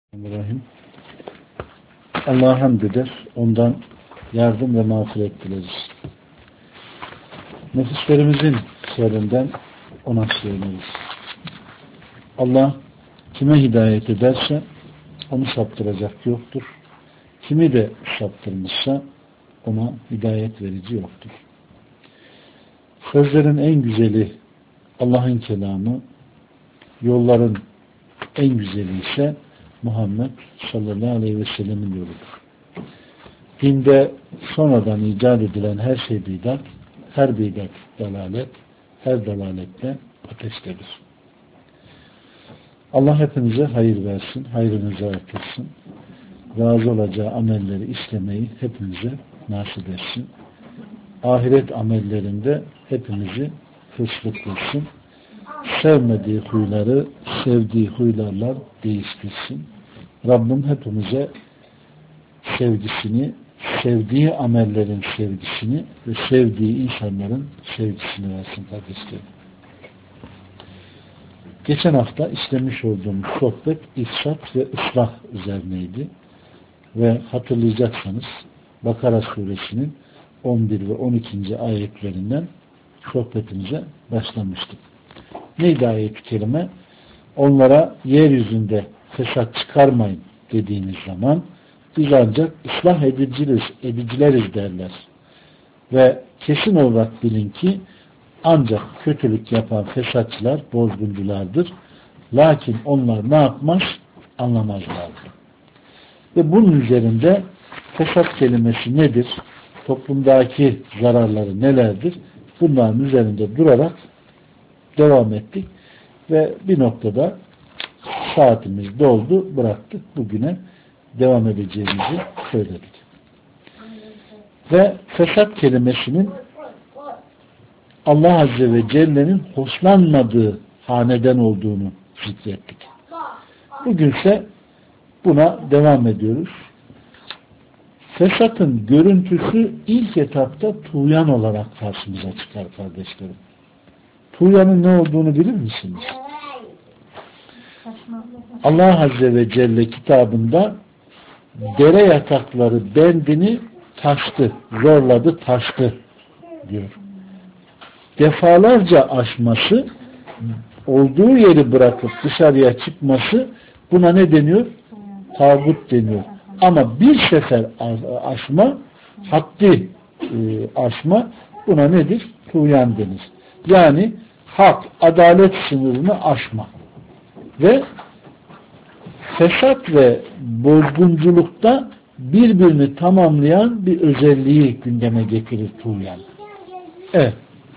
Bismillahirrahmanirrahim. Allah'a hamd eder, ondan yardım ve mağfiret dileriz. Nefislerimizin şerrinden ona sığınırız. Allah kime hidayet ederse onu saptıracak yoktur. Kimi de saptırmışsa ona hidayet verici yoktur. Sözlerin en güzeli Allah'ın kelamı, yolların en güzeli ise Muhammed sallallahu aleyhi ve sellemin yoludur. Dinde sonradan icat edilen her şey bidat, her bidat dalalet, her dalalette ateştedir. Allah hepinize hayır versin, hayrınızı artırsın. Razı olacağı amelleri işlemeyi hepimize nasip etsin. Ahiret amellerinde hepimizi hırslı kılsın. Sevmediği huyları sevdiği huylarla değiştirsin. Rabbim hepimize sevgisini, sevdiği amellerin sevgisini ve sevdiği insanların sevgisini versin kardeşlerim. Geçen hafta işlemiş olduğumuz sohbet ifsat ve ıslah üzerineydi. Ve hatırlayacaksanız Bakara suresinin 11 ve 12. ayetlerinden sohbetimize başlamıştık. Neydi ayet-i kerime? Onlara yeryüzünde fesat çıkarmayın dediğiniz zaman biz ancak ıslah edicileriz derler. Ve kesin olarak bilin ki ancak kötülük yapan fesatçılar bozgunculardır. Lakin onlar ne yapmaz? Anlamazlardı. Ve bunun üzerinde fesat kelimesi nedir? Toplumdaki zararları nelerdir? Bunların üzerinde durarak devam ettik. Ve bir noktada saatimiz doldu, bıraktık. Bugüne devam edeceğimizi söyledik. Ve fesat kelimesinin Allah Azze ve Celle'nin hoşlanmadığı haneden olduğunu zikrettik. Bugünse buna devam ediyoruz. Fesatın görüntüsü ilk etapta tuğyan olarak karşımıza çıkar kardeşlerim. Tuğyanın ne olduğunu bilir misiniz? Allah Azze ve Celle kitabında dere yatakları bendini taştı, zorladı, taştı diyor. Defalarca aşması, olduğu yeri bırakıp dışarıya çıkması buna ne deniyor? Tağut deniyor. Ama bir sefer aşma, haddi aşma buna nedir? Tuğyan denir. Yani hak, adalet sınırını aşma. Ve fesat ve bozgunculukta birbirini tamamlayan bir özelliği gündeme getirir tuğyan. Evet.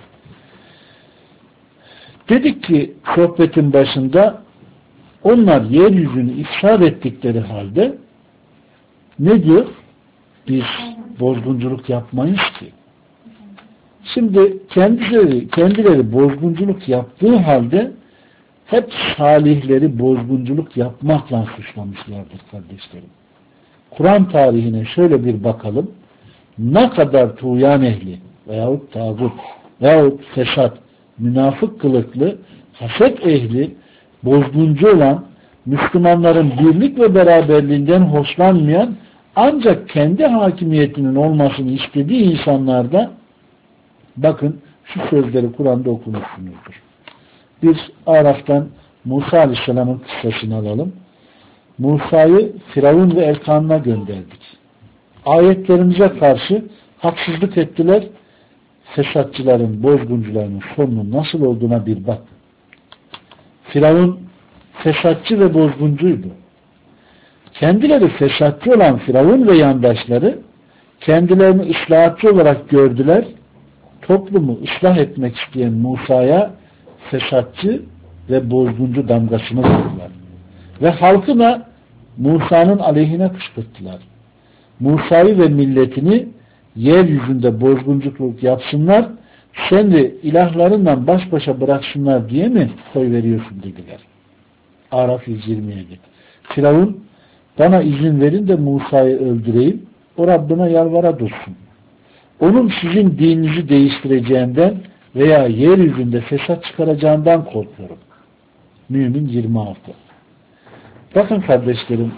Dedik ki sohbetin başında onlar yeryüzünü ifsad ettikleri halde ne diyor? Biz bozgunculuk yapmayız ki. Şimdi kendileri bozgunculuk yaptığı halde hep salihleri bozgunculuk yapmakla suçlamışlardır kardeşlerim. Kur'an tarihine şöyle bir bakalım. Ne kadar tuğyan ehli veyahut tağut veyahut fesat, münafık kılıklı, haset ehli, bozguncu olan, Müslümanların birlik ve beraberliğinden hoşlanmayan ancak kendi hakimiyetinin olmasını istediği insanlarda bakın şu sözleri Kur'an'da okumuşsunuzdur. Biz Araf'tan Musa Aleyhisselam'ın kıssasını alalım. Musa'yı Firavun ve Erkan'ına gönderdik. Ayetlerimize karşı haksızlık ettiler. Fesatçıların, bozguncuların sonunun nasıl olduğuna bir bak. Firavun fesatçı ve bozguncuydu. Kendileri fesatçı olan Firavun ve yandaşları kendilerini ıslahatçı olarak gördüler. Toplumu ıslah etmek isteyen Musa'ya fesatçı ve bozguncu damgasını vurdular. Ve halkı da Musa'nın aleyhine kışkırttılar. Musa'yı ve milletini yeryüzünde bozgunculuk yapsınlar, sen de ilahlarından baş başa bıraksınlar diye mi koy veriyorsun dediler. Araf 127. Firavun bana izin verin de Musa'yı öldüreyim, o Rabbine yalvara dursun. Onun sizin dininizi değiştireceğinden veya yeryüzünde fesat çıkaracağından korkuyorum. Mümin 26. Bakın kardeşlerim,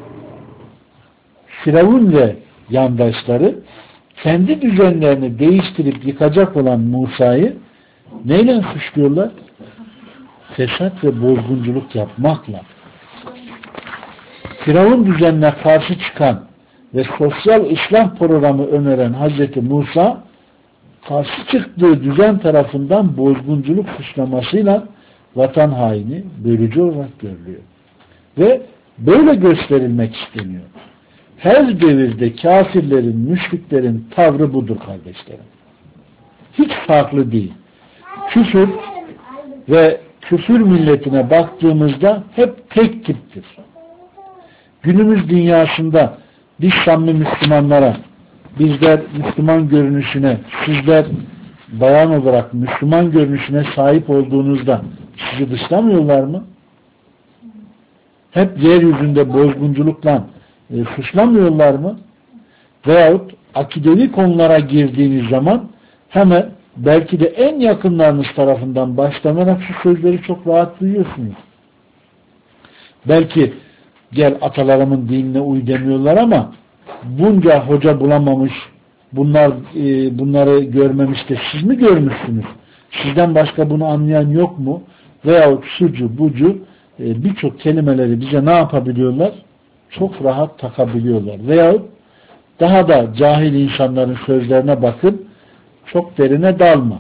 Firavun ve yandaşları kendi düzenlerini değiştirip yıkacak olan Musa'yı neyle suçluyorlar? Fesat ve bozgunculuk yapmakla. Firavun düzenine karşı çıkan ve sosyal ıslah programı öneren Hazreti Musa, karşı çıktığı düzen tarafından bozgunculuk suçlamasıyla vatan haini, bölücü olarak görülüyor. Ve böyle gösterilmek isteniyor. Her devirde kafirlerin, müşriklerin tavrı budur kardeşlerim. Hiç farklı değil. Küfür ve küfür milletine baktığımızda hep tek tiptir. Günümüz dünyasında biz samimi Müslümanlara, bizler Müslüman görünüşüne, sizler bayan olarak Müslüman görünüşüne sahip olduğunuzda sizi dışlamıyorlar mı? Hep yeryüzünde bozgunculukla suçlamıyorlar mı? Veyahut akidevi konulara girdiğiniz zaman hemen belki de en yakınlarınız tarafından başlanarak şu sözleri çok rahat duyuyorsunuz. Belki gel atalarımın dinine uy demiyorlar ama bunca hoca bulamamış, bunları görmemiş de siz mi görmüşsünüz? Sizden başka bunu anlayan yok mu? Veyahut şucu bucu birçok kelimeleri bize ne yapabiliyorlar? Çok rahat takabiliyorlar. Veyahut daha da cahil insanların sözlerine bakın, çok derine dalma.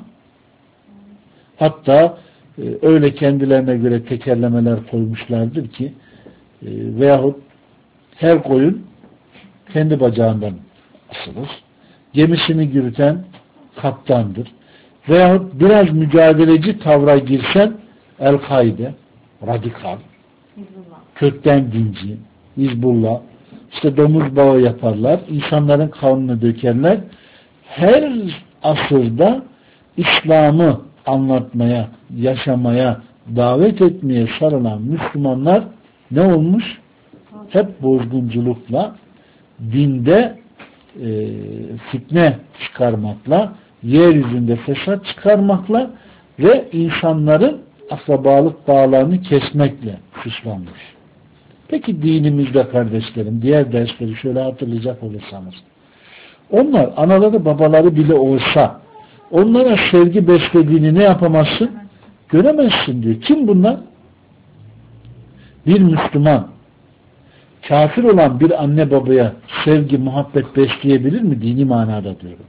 Hatta öyle kendilerine göre tekerlemeler koymuşlardır ki veyahut her koyun kendi bacağından asılır. Gemisini yürüten kaptandır. Veyahut biraz mücadeleci tavra girsen El-Kaide, radikal, kökten dinci, Hizbullah, işte domuz bağı yaparlar, insanların kanını dökerler. Her asırda İslam'ı anlatmaya, yaşamaya, davet etmeye sarılan Müslümanlar ne olmuş? Hep bozgunculukla, dinde fitne çıkarmakla, yeryüzünde fesat çıkarmakla ve insanların akrabalık bağlarını kesmekle suçlanmış. Peki dinimizde kardeşlerim, diğer dersleri şöyle hatırlayacak olursanız, onlar anaları babaları bile olsa onlara sevgi beslediğini ne yapamazsın? Göremezsin diyor. Kim bunlar? Bir Müslüman kafir olan bir anne babaya sevgi, muhabbet besleyebilir mi? Dini manada diyorum.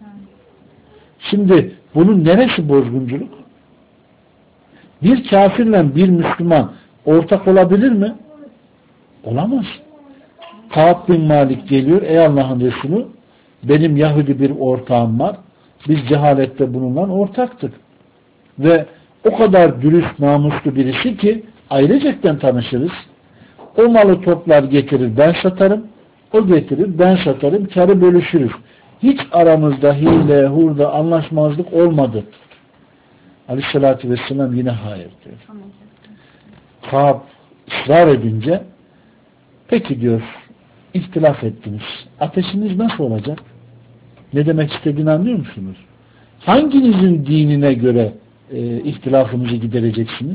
Şimdi bunun neresi bozgunculuk? Bir kafirle bir Müslüman ortak olabilir mi? Olamaz. Kâb bin Malik geliyor, ey Allah'ın Resulü, benim Yahudi bir ortağım var. Biz cehalette bununla ortaktık. Ve o kadar dürüst, namuslu birisi ki ailecekten tanışırız. O malı toplar getirir, ben satarım. O getirir, ben satarım. Kârı bölüşürüz. Hiç aramızda hile, hurda, anlaşmazlık olmadı. Aleyhissalatü vesselam yine hayır diyor. Kâb ısrar edince peki diyor, ihtilaf ettiniz. Ateşiniz nasıl olacak? Ne demek istediğini anlıyor musunuz? Hanginizin dinine göre ihtilafınızı gidereceksiniz?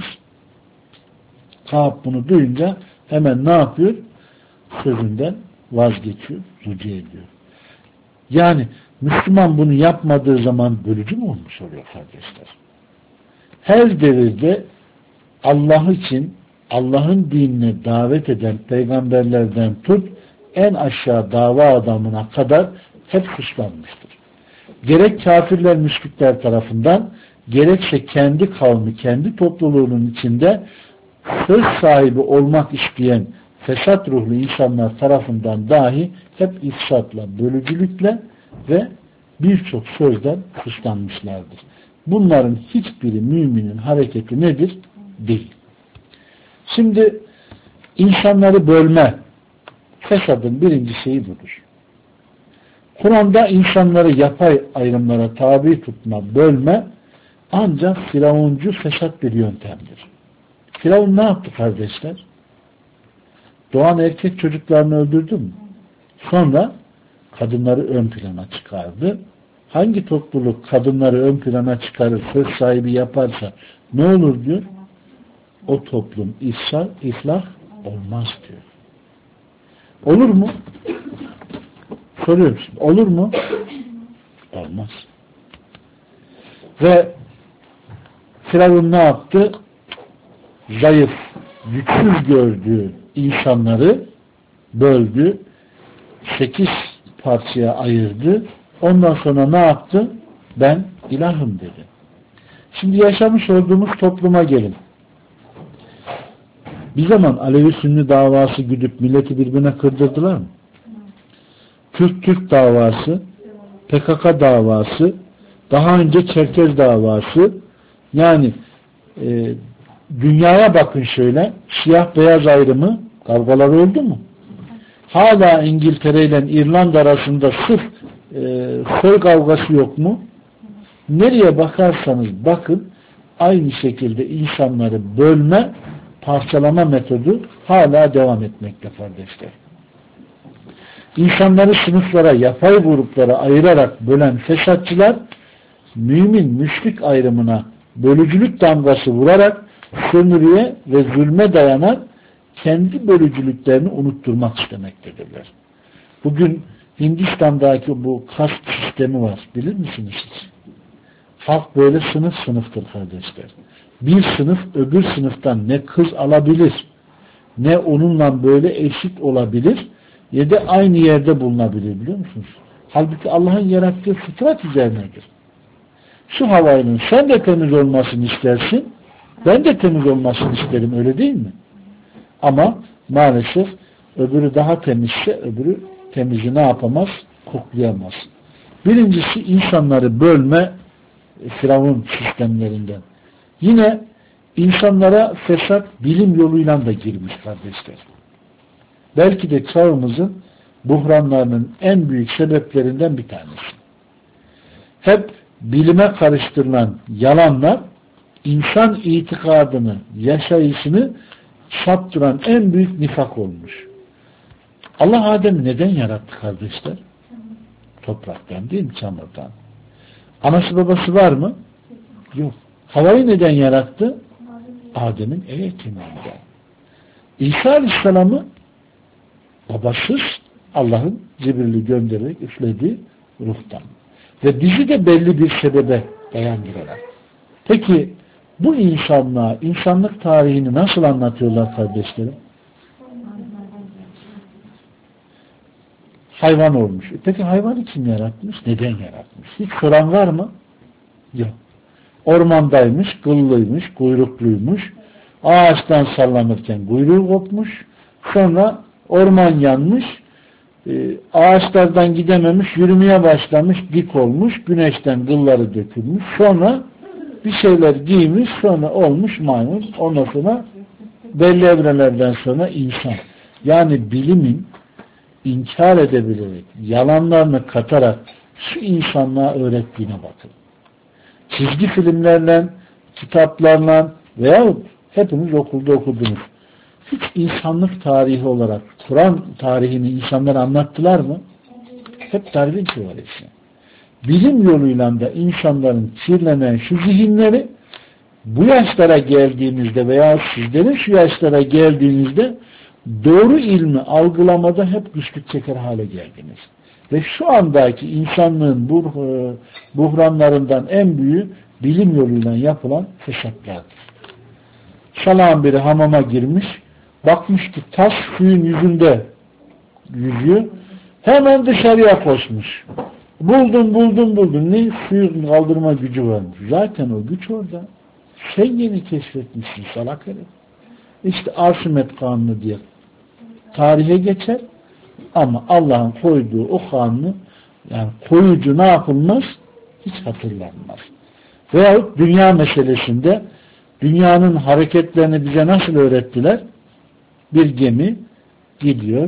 Kâb bunu duyunca hemen ne yapıyor? Sözünden vazgeçiyor, rücu ediyor. Yani Müslüman bunu yapmadığı zaman bölücü mü olmuş oluyor kardeşler? Her devirde Allah için Allah'ın dinine davet eden peygamberlerden tut en aşağı dava adamına kadar hep suçlanmıştır. Gerek kafirler, müşrikler tarafından, gerekse kendi kavmi, kendi topluluğunun içinde söz sahibi olmak isteyen fesat ruhlu insanlar tarafından dahi hep ifsatla, bölücülükle ve birçok sözden suçlanmışlardır. Bunların hiçbiri müminin hareketi nedir? Değil. Şimdi insanları bölme, fesadın birinci şeyi budur. Kur'an'da insanları yapay ayrımlara tabi tutma, bölme ancak firavuncu fesat bir yöntemdir. Firavun ne yaptı kardeşler? Doğan erkek çocuklarını öldürdü mü? Sonra kadınları ön plana çıkardı. Hangi topluluk kadınları ön plana çıkarır, söz sahibi yaparsa ne olur diyor? O toplum iflah Olmaz diyor. Olur mu? Soruyorum şimdi. Olur mu? Olmaz. Ve Firavun ne yaptı? Zayıf, güçsüz gördüğü insanları böldü. 8 parçaya ayırdı. Ondan sonra ne yaptı? Ben ilahım dedi. Şimdi yaşamış olduğumuz topluma gelin. Bir zaman Alevi Sünni davası güdüp milleti birbirine kırdırdılar mı? Türk davası, PKK davası, daha önce Çerkez davası, yani dünyaya bakın şöyle, siyah beyaz ayrımı kavgalar oldu mu? Hala İngiltere ile İrlanda arasında sırf soy kavgası yok mu? Nereye bakarsanız bakın aynı şekilde insanları bölme, parçalama metodu hala devam etmekte kardeşler. İnsanları sınıflara, yapay gruplara ayırarak bölen fesatçılar mümin, müşrik ayrımına bölücülük damgası vurarak sömürüye ve zulme dayanan kendi bölücülüklerini unutturmak istemektedirler. Bugün Hindistan'daki bu kast sistemi var. Bilir misiniz siz? Halk böyle sınıf sınıftır kardeşler. Bir sınıf öbür sınıftan ne kız alabilir, ne onunla böyle eşit olabilir, ya da aynı yerde bulunabilir, biliyor musunuz? Halbuki Allah'ın yarattığı fıtrat üzerinedir. Şu havanın sen de temiz olmasını istersin, ben de temiz olmasını isterim, öyle değil mi? Ama maalesef öbürü daha temizse öbürü temizi ne yapamaz? Koklayamaz. Birincisi insanları bölme Firavun sistemlerinden. Yine insanlara fesat bilim yoluyla da girmiş kardeşler. Belki de çağımızın buhranlarının en büyük sebeplerinden bir tanesi. Hep bilime karıştırılan yalanlar insan itikadını, yaşayışını saptıran en büyük nifak olmuş. Allah Adem'i neden yarattı kardeşler? Topraktan değil mi? Çamurdan. Anası babası var mı? Yok. Havayı neden yarattı? Adem'in eğitiminden. İsa Aleyhisselam'ı babasız Allah'ın Cibril'i göndererek üflediği ruhtan. Ve bizi de belli bir sebebe dayandırarak. Peki bu insanlığa, insanlık tarihini nasıl anlatıyorlar kardeşlerim? Hayvan olmuş. Peki hayvanı kim yaratmış? Neden yaratmış? Hiç soran var mı? Yok. Ormandaymış, kıllıymış, kuyrukluymuş. Ağaçtan sallanırken kuyruğu kopmuş. Sonra orman yanmış. Ağaçlardan gidememiş, yürümeye başlamış, dik olmuş. Güneşten kılları dökülmüş. Sonra bir şeyler giymiş, sonra olmuş maymun. Ondan sonra belli evrelerden sonra insan. Yani bilimin inkar edebilerek, yalanlarını katarak şu insanlığa öğrettiğine bakın. Çizgi filmlerle, kitaplarla veyahut hepiniz okulda okudunuz. Hiç insanlık tarihi olarak Kur'an tarihini insanlara anlattılar mı? Hep Darwin teorisi. Bilim yoluyla da insanların kirlenen şu zihinleri bu yaşlara geldiğinizde veya sizlerin şu yaşlara geldiğinizde doğru ilmi algılamada hep güçlük çeker hale geldiniz. Ve şu andaki insanlığın buhranlarından en büyüğü bilim yoluyla yapılan fesatlardır. Salağın biri hamama girmiş, bakmış ki taş suyun yüzünde yüzüyor, hemen dışarıya koşmuş. Buldum. Ne? Suyun kaldırma gücü varmış. Zaten o güç orada. Sen yeni keşfetmişsin salak herif. İşte Arşimet kanunu diye tarihe geçer ama Allah'ın koyduğu o kanunu, yani koyucu ne yapılmaz? Hiç hatırlanmaz. Veyahut dünya meselesinde dünyanın hareketlerini bize nasıl öğrettiler? Bir gemi gidiyor.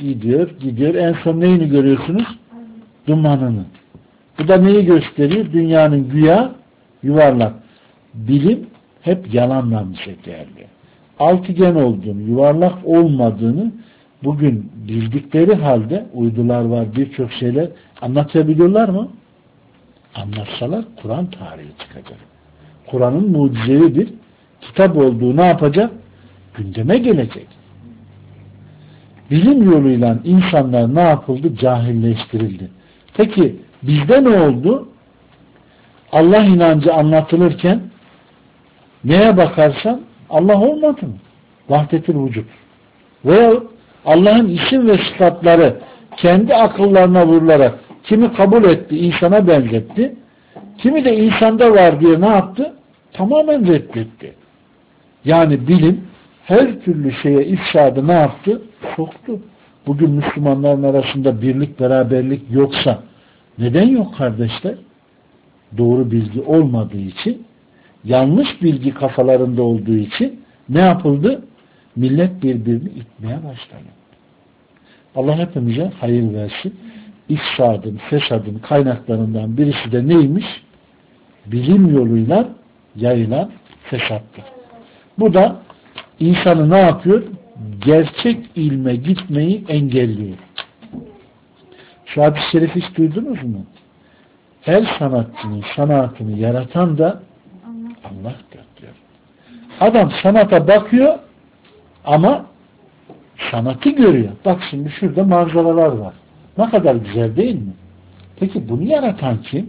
En son neyini görüyorsunuz? Dumanını. Bu da neyi gösteriyor? Dünyanın güya yuvarlak. Bilim hep yalanla bize geldi. Altıgen olduğunu, yuvarlak olmadığını bugün bildikleri halde uydular var, birçok şeyler anlatabiliyorlar mı? Anlatsalar Kur'an tarihi çıkacak. Kur'an'ın mucizevi bir kitap olduğu ne yapacak? Gündeme gelecek. Bilim yoluyla insanlar ne yapıldı? Cahilleştirildi. Peki bizde ne oldu? Allah inancı anlatılırken neye bakarsan Allah olmadı mı? Vahdetil vücut. Veya Allah'ın isim ve sıfatları kendi akıllarına vurularak kimi kabul etti, insana benzetti. Kimi de insanda var diye ne yaptı? Tamamen reddetti. Yani bilim her türlü şeye ifşadı ne yaptı? Soktu. Bugün Müslümanların arasında birlik, beraberlik yoksa neden yok kardeşler? Doğru bilgi olmadığı için, yanlış bilgi kafalarında olduğu için ne yapıldı? Millet birbirini itmeye başladı. Allah hepimize hayır versin. İfsadın, fesadın kaynaklarından birisi de neymiş? Bilim yoluyla yayılan fesattır. Bu da insanı ne yapıyor? Gerçek ilme gitmeyi engelliyor. Şu hadis-i şerifi hiç duydunuz mu? Her sanatçının sanatını yaratan da Allah'tır diyor. Adam sanata bakıyor ama sanatı görüyor. Bak şimdi şurada manzaralar var. Ne kadar güzel değil mi? Peki bunu yaratan kim?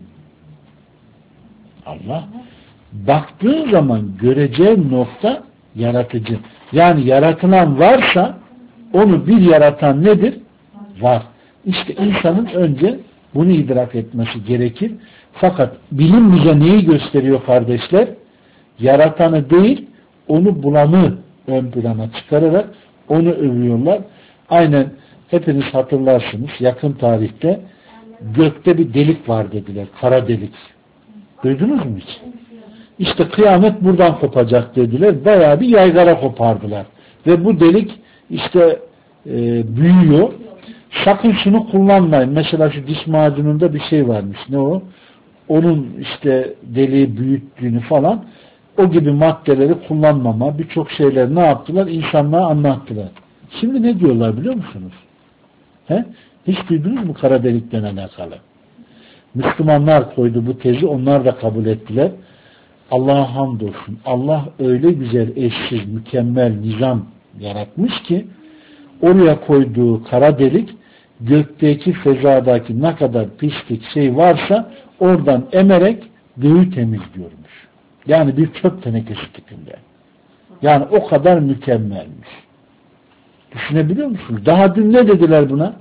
Allah. Baktığın zaman göreceğin nokta yaratıcı. Yani yaratılan varsa onu bir yaratan nedir? Var. İşte insanın önce bunu idrak etmesi gerekir. Fakat bilim bize neyi gösteriyor kardeşler? Yaratanı değil, onu bulanı ön plana çıkararak onu övüyorlar. Aynen hepiniz hatırlarsınız. Yakın tarihte gökte bir delik var dediler. Kara delik. Duydunuz mu hiç? İşte kıyamet buradan kopacak dediler. Bayağı bir yaygara kopardılar. Ve bu delik işte büyüyor. Sakın şunu kullanmayın. Mesela şu diş macununda bir şey varmış. Ne o? Onun işte deliği büyüttüğünü falan, o gibi maddeleri kullanmama, birçok şeyler ne yaptılar? İnsanlığa anlattılar. Şimdi ne diyorlar biliyor musunuz? He? Hiç duydunuz mu kara delikten alakalı? Müslümanlar koydu bu tezi, onlar da kabul ettiler. Allah'a hamdolsun. Allah öyle güzel, eşsiz, mükemmel nizam yaratmış ki oraya koyduğu kara delik gökteki, fezadaki ne kadar pislik şey varsa oradan emerek göğü temizliyormuş. Yani bir çöp tenekesi tipinde. Yani o kadar mükemmelmiş. Düşünebiliyor musunuz? Daha dün ne dediler buna?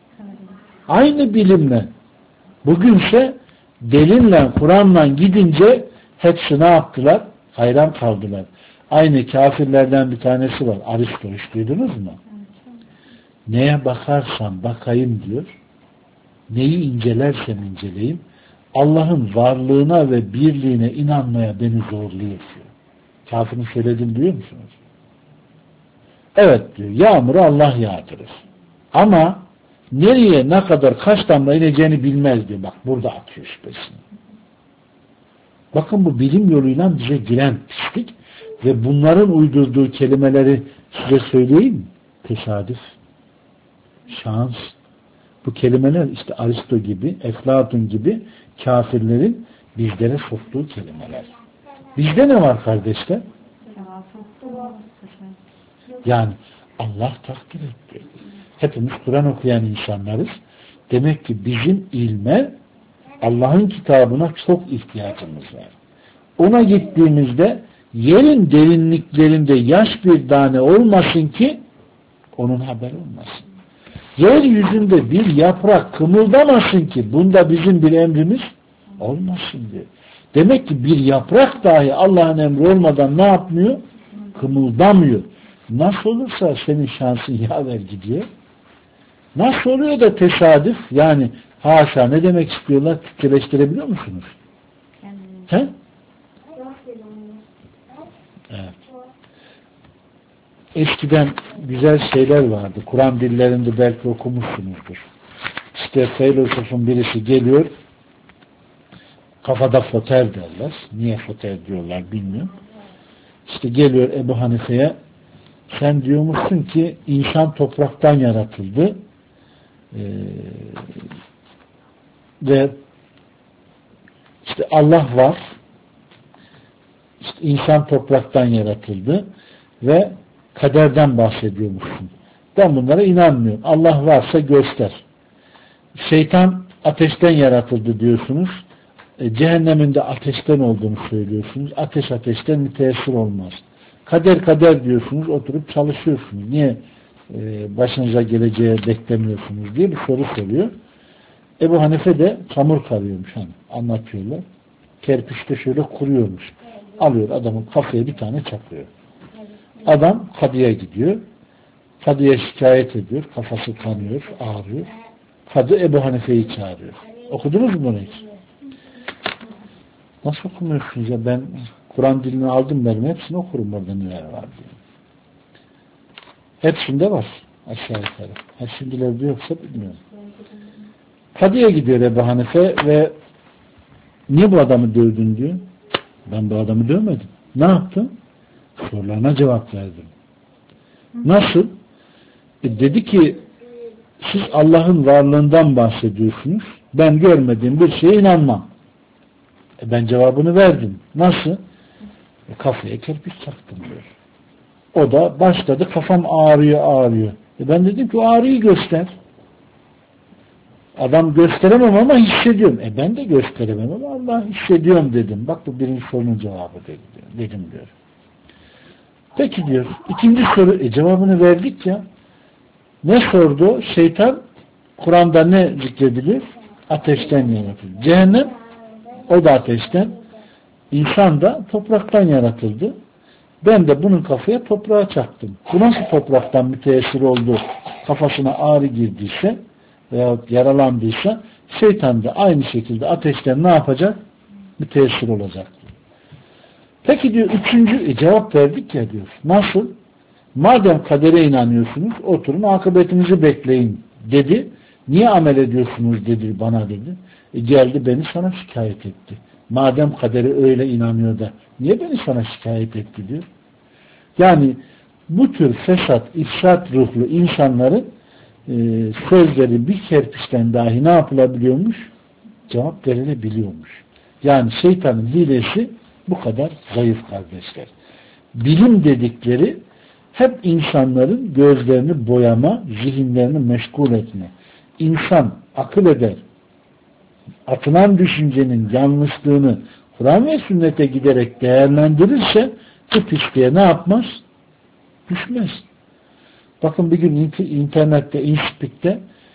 Aynı bilimle. Bugünse delinle, Kur'an'la gidince hepsi ne yaptılar? Hayran kaldılar. Aynı kafirlerden bir tanesi var. Aristo, hiç duydunuz mu? Neye bakarsam bakayım diyor. Neyi incelersem inceleyeyim. Allah'ın varlığına ve birliğine inanmaya beni zorluyor diyor. Kafirin söylediğini duyuyor musunuz? Evet diyor. Yağmuru Allah yağdırır. Ama nereye, ne kadar, kaç damla ineceğini bilmez diyor. Bak burada atıyor şüphesini. Bakın bu bilim yoluyla bize giren pislik ve bunların uydurduğu kelimeleri size söyleyeyim mi? Tesadüf, şans. Bu kelimeler işte Aristo gibi, Eflatun gibi kafirlerin bizlere soktuğu kelimeler. Bizde ne var kardeşler? Yani Allah takdir etti. Hepimiz Kur'an okuyan insanlarız. Demek ki bizim ilme, Allah'ın kitabına çok ihtiyacımız var. Ona gittiğimizde yerin derinliklerinde yaş bir tane olmasın ki onun haberi olmasın. Yeryüzünde bir yaprak kımıldamasın ki bunda bizim bir emrimiz olmasın diyor. Demek ki bir yaprak dahi Allah'ın emri olmadan ne yapmıyor? Kımıldamıyor. Nasıl olursa senin şansın yaver gidiyor. Nasıl oluyor da tesadüf? Yani haşa, ne demek istiyorlar? Türkçeleştirebiliyor musunuz? He? Evet. Eskiden güzel şeyler vardı. Kur'an dillerinde belki okumuşsunuzdur. İşte filozofun birisi geliyor, kafada foter derler. Niye foter diyorlar bilmiyorum. İşte geliyor Ebu Hanife'ye, sen diyormuşsun ki insan topraktan yaratıldı ve işte Allah var, işte insan topraktan yaratıldı ve kaderden bahsediyormuşsun. Ben bunlara inanmıyorum. Allah varsa göster. Şeytan ateşten yaratıldı diyorsunuz. Cehennemin de ateşten olduğunu söylüyorsunuz. Ateş ateşten müteessir olmaz. Kader diyorsunuz, oturup çalışıyorsunuz. Niye başınıza geleceğe beklemiyorsunuz diye bir soru soruyor. Ebu Hanife de çamur karıyormuş, hani anlatıyorlar. Kerpiçte şöyle kuruyormuş. Alıyor adamın kafaya bir tane çakıyor. Adam kadıya gidiyor. Kadıya şikayet ediyor. Kafası kanıyor, ağrıyor. Kadı Ebu Hanife'yi çağırıyor. Okudunuz mu bunu hiç? Nasıl okumuyorsunuz ya? Ben Kur'an dilini aldım benim. Hepsini okurum orada neler var diye. Hepsinde var. Aşağı yukarı. Ha şimdilerde yoksa bilmiyorum. Kadıya gidiyor Ebu Hanife ve niye bu adamı dövdün diyor. Ben bu adamı dövmedim. Ne yaptın? Sorularına cevap verdim. Nasıl? Dedi ki siz Allah'ın varlığından bahsediyorsunuz. Ben görmediğim bir şeye inanmam. Ben cevabını verdim. Nasıl? Kafaya kerpiç taktım diyor. O da başladı kafam ağrıyor. Ben dedim ki o ağrıyı göster. Adam gösteremem ama hissediyorum. Ben de gösteremem ama Allah hissediyorum dedim. Bak bu birinci sorunun cevabı dedim diyor. Peki diyor. İkinci soru cevabını verdik ya. Ne sordu? Şeytan Kur'an'da ne zikredilir? Ateşten yaratıldı. Cehennem o da ateşten. İnsan da topraktan yaratıldı. Ben de bunun kafaya toprağa çaktım. Bu nasıl topraktan müteessir oldu? Kafasına ağrı girdiyse veya yaralandıysa şeytan da aynı şekilde ateşten ne yapacak? Müteessir olacak. Peki diyor üçüncü cevap verdik ya diyor. Nasıl? Madem kadere inanıyorsunuz oturun akıbetinizi bekleyin dedi. Niye amel ediyorsunuz dedi bana dedi. Geldi beni sana şikayet etti. Madem kadere öyle inanıyor da niye beni sana şikayet etti diyor. Yani bu tür fesat, ifsat ruhlu insanların sözleri bir kerpiçten dahi ne yapılabiliyormuş? Cevap verilebiliyormuş. Yani şeytanın hilesi bu kadar zayıf kardeşler. Bilim dedikleri hep insanların gözlerini boyama, zihinlerini meşgul etme. İnsan akıl eder. Atılan düşüncenin yanlışlığını Kur'an ve sünnete giderek değerlendirirse bu pisliğe ne yapmaz? Düşmez. Bakın bir gün internette, InSpeak'te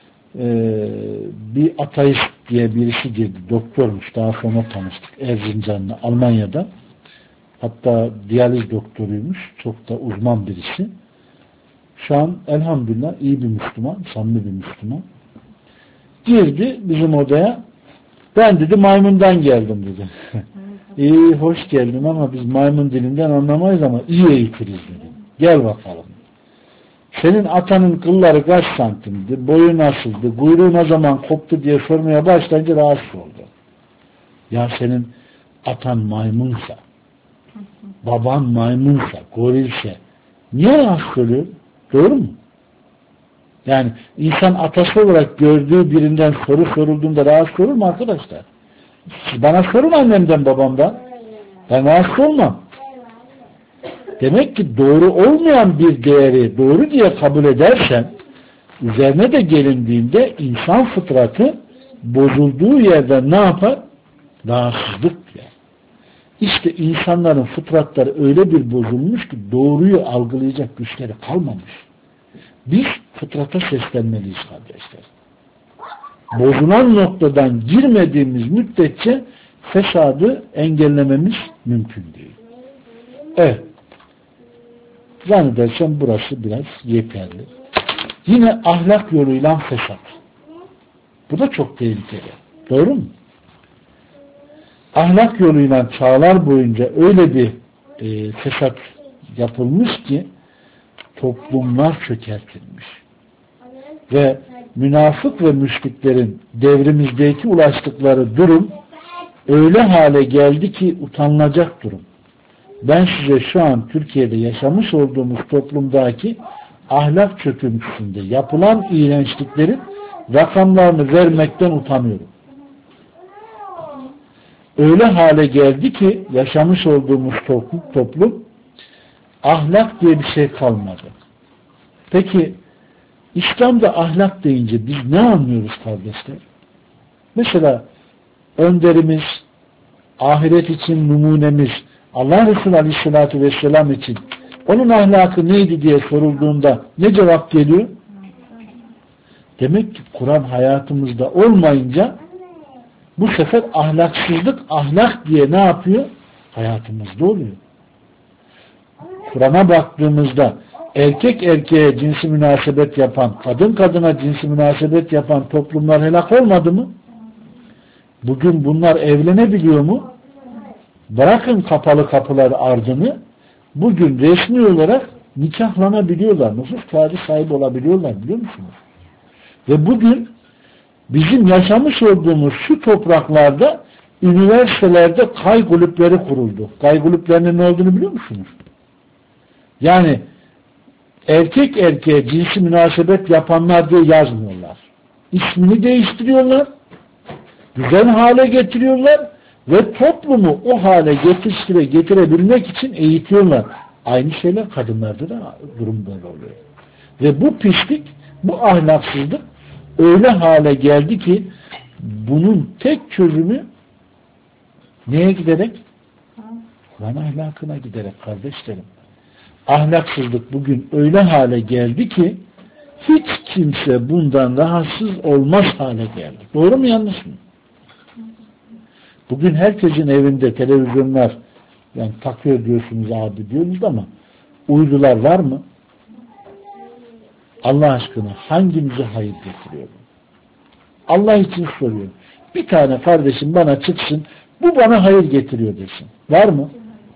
bir ateist diye birisi girdi. Doktormuş. Daha sonra tanıştık. Erzincanlı, Almanya'da. Hatta diyaliz doktoruymuş. Çok da uzman birisi. Şu an elhamdülillah iyi bir Müslüman. Samimi bir Müslüman. Girdi bizim odaya. Ben dedi maymundan geldim dedi. İyi hoş geldin ama biz maymun dilinden anlamayız ama iyi eğitiriz dedi. Gel bakalım. Senin atanın kılları kaç santimdi? Boyu nasıldı? Kuyruğu ne zaman koptu diye sormaya başlayınca rahatsız oldu. Ya senin atan maymunsa, baban maymunsa, gorilse niye rahatsız oluyor? Doğru mu? Yani insan atası olarak gördüğü birinden soru sorulduğunda rahatsız olur mu arkadaşlar? Bana sorun annemden babamdan. Ben rahatsız olmam. Demek ki doğru olmayan bir değeri doğru diye kabul edersen üzerine de gelindiğinde insan fıtratı bozulduğu yerden ne yapar? Rahatsızlık duyar. İşte insanların fıtratları öyle bir bozulmuş ki doğruyu algılayacak güçleri kalmamış. Biz fıtrata seslenmeliyiz kardeşler. Bozulan noktadan girmediğimiz müddetçe fesadı engellememiz mümkün değil. Evet. Zannedersem burası biraz yeterli. Yine ahlak yoluyla fesat. Bu da çok tehlikeli. Doğru mu? Ahlak yoluyla çağlar boyunca öyle bir fesat yapılmış ki toplumlar çökertilmiş. Ve münafık ve müşriklerin devrimizdeki ulaştıkları durum öyle hale geldi ki utanılacak durum. Ben size şu an Türkiye'de yaşamış olduğumuz toplumdaki ahlak çöküntüsünde yapılan iğrençliklerin rakamlarını vermekten utanıyorum. Öyle hale geldi ki yaşamış olduğumuz toplum ahlak diye bir şey kalmadı. Peki İslam'da ahlak deyince biz ne anlıyoruz kardeşler? Mesela önderimiz, ahiret için numunemiz, Allah Resulü Aleyhisselatü Vesselam için onun ahlakı neydi diye sorulduğunda ne cevap geliyor? Demek ki Kur'an hayatımızda olmayınca bu sefer ahlaksızlık ahlak diye ne yapıyor? Hayatımızda oluyor. Kur'an'a baktığımızda erkek erkeğe cinsi münasebet yapan, kadın kadına cinsi münasebet yapan toplumlar helak olmadı mı? Bugün bunlar evlenebiliyor mu? Bırakın kapalı kapılar ardını, bugün resmi olarak nikahlanabiliyorlar. Nüfus kağıdı sahibi olabiliyorlar, biliyor musunuz? Ve bugün bizim yaşamış olduğumuz şu topraklarda üniversitelerde kay kulüpleri kuruldu. Kay kulüplerinin ne olduğunu biliyor musunuz? Yani erkek erkeğe cinsi münasebet yapanlar diye yazmıyorlar. İsmini değiştiriyorlar, güzel hale getiriyorlar ve toplumu o hale getirebilmek için eğitiyorlar. Aynı şeyler kadınlarda da durum böyle oluyor. Ve bu pislik, bu ahlaksızlık öyle hale geldi ki bunun tek çözümü neye giderek? Kur'an ahlakına giderek kardeşlerim. Ahlaksızlık bugün öyle hale geldi ki hiç kimse bundan rahatsız olmaz hale geldi. Doğru mu yanlış mı? Bugün herkesin evinde televizyonlar, yani takıyor diyorsunuz abi diyorsunuz ama uydular var mı? Allah aşkına hangimize hayır getiriyor? Allah için soruyorum. Bir tane kardeşim bana çıksın, bu bana hayır getiriyor desin. Var mı?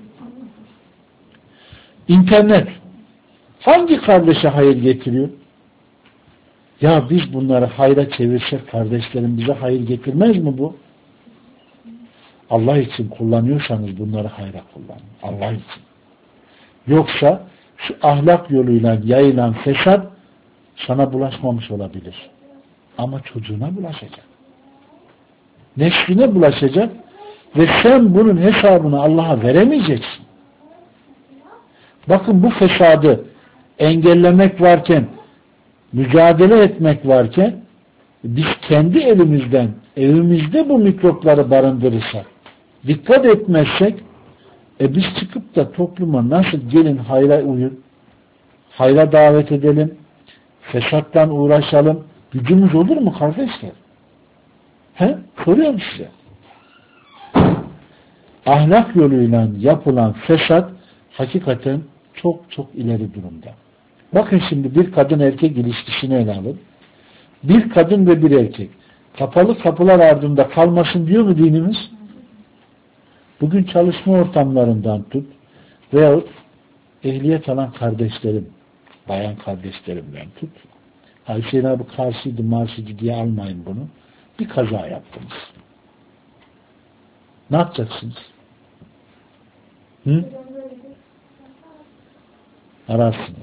İnternet hangi kardeşe hayır getiriyor? Ya biz bunları hayra çevirsek kardeşlerim bize hayır getirmez mi bu? Allah için kullanıyorsanız bunları hayra kullanın. Allah için. Yoksa şu ahlak yoluyla yayılan fesat sana bulaşmamış olabilir. Ama çocuğuna bulaşacak. Nefsine bulaşacak ve sen bunun hesabını Allah'a veremeyeceksin. Bakın bu fesadı engellemek varken, mücadele etmek varken biz kendi elimizden, evimizde bu mikropları barındırırsak, dikkat etmezsek biz çıkıp da topluma nasıl gelin hayra uyun, hayra davet edelim, fesattan uğraşalım, gücümüz olur mu kardeşler? He? Soruyorum size. Ahlak yoluyla yapılan fesat hakikaten çok çok ileri durumda. Bakın şimdi bir kadın erkek ilişkisini ele alın. Bir kadın ve bir erkek kapalı kapılar ardında kalmasın diyor mu dinimiz? Bugün çalışma ortamlarından tut veyahut ehliyet alan kardeşlerim, bayan kardeşlerimden tut. Hüseyin abi karşıydı, marşıydı diye almayın bunu. Bir kaza yaptınız. Ne yapacaksınız? Hı? Ararsınız.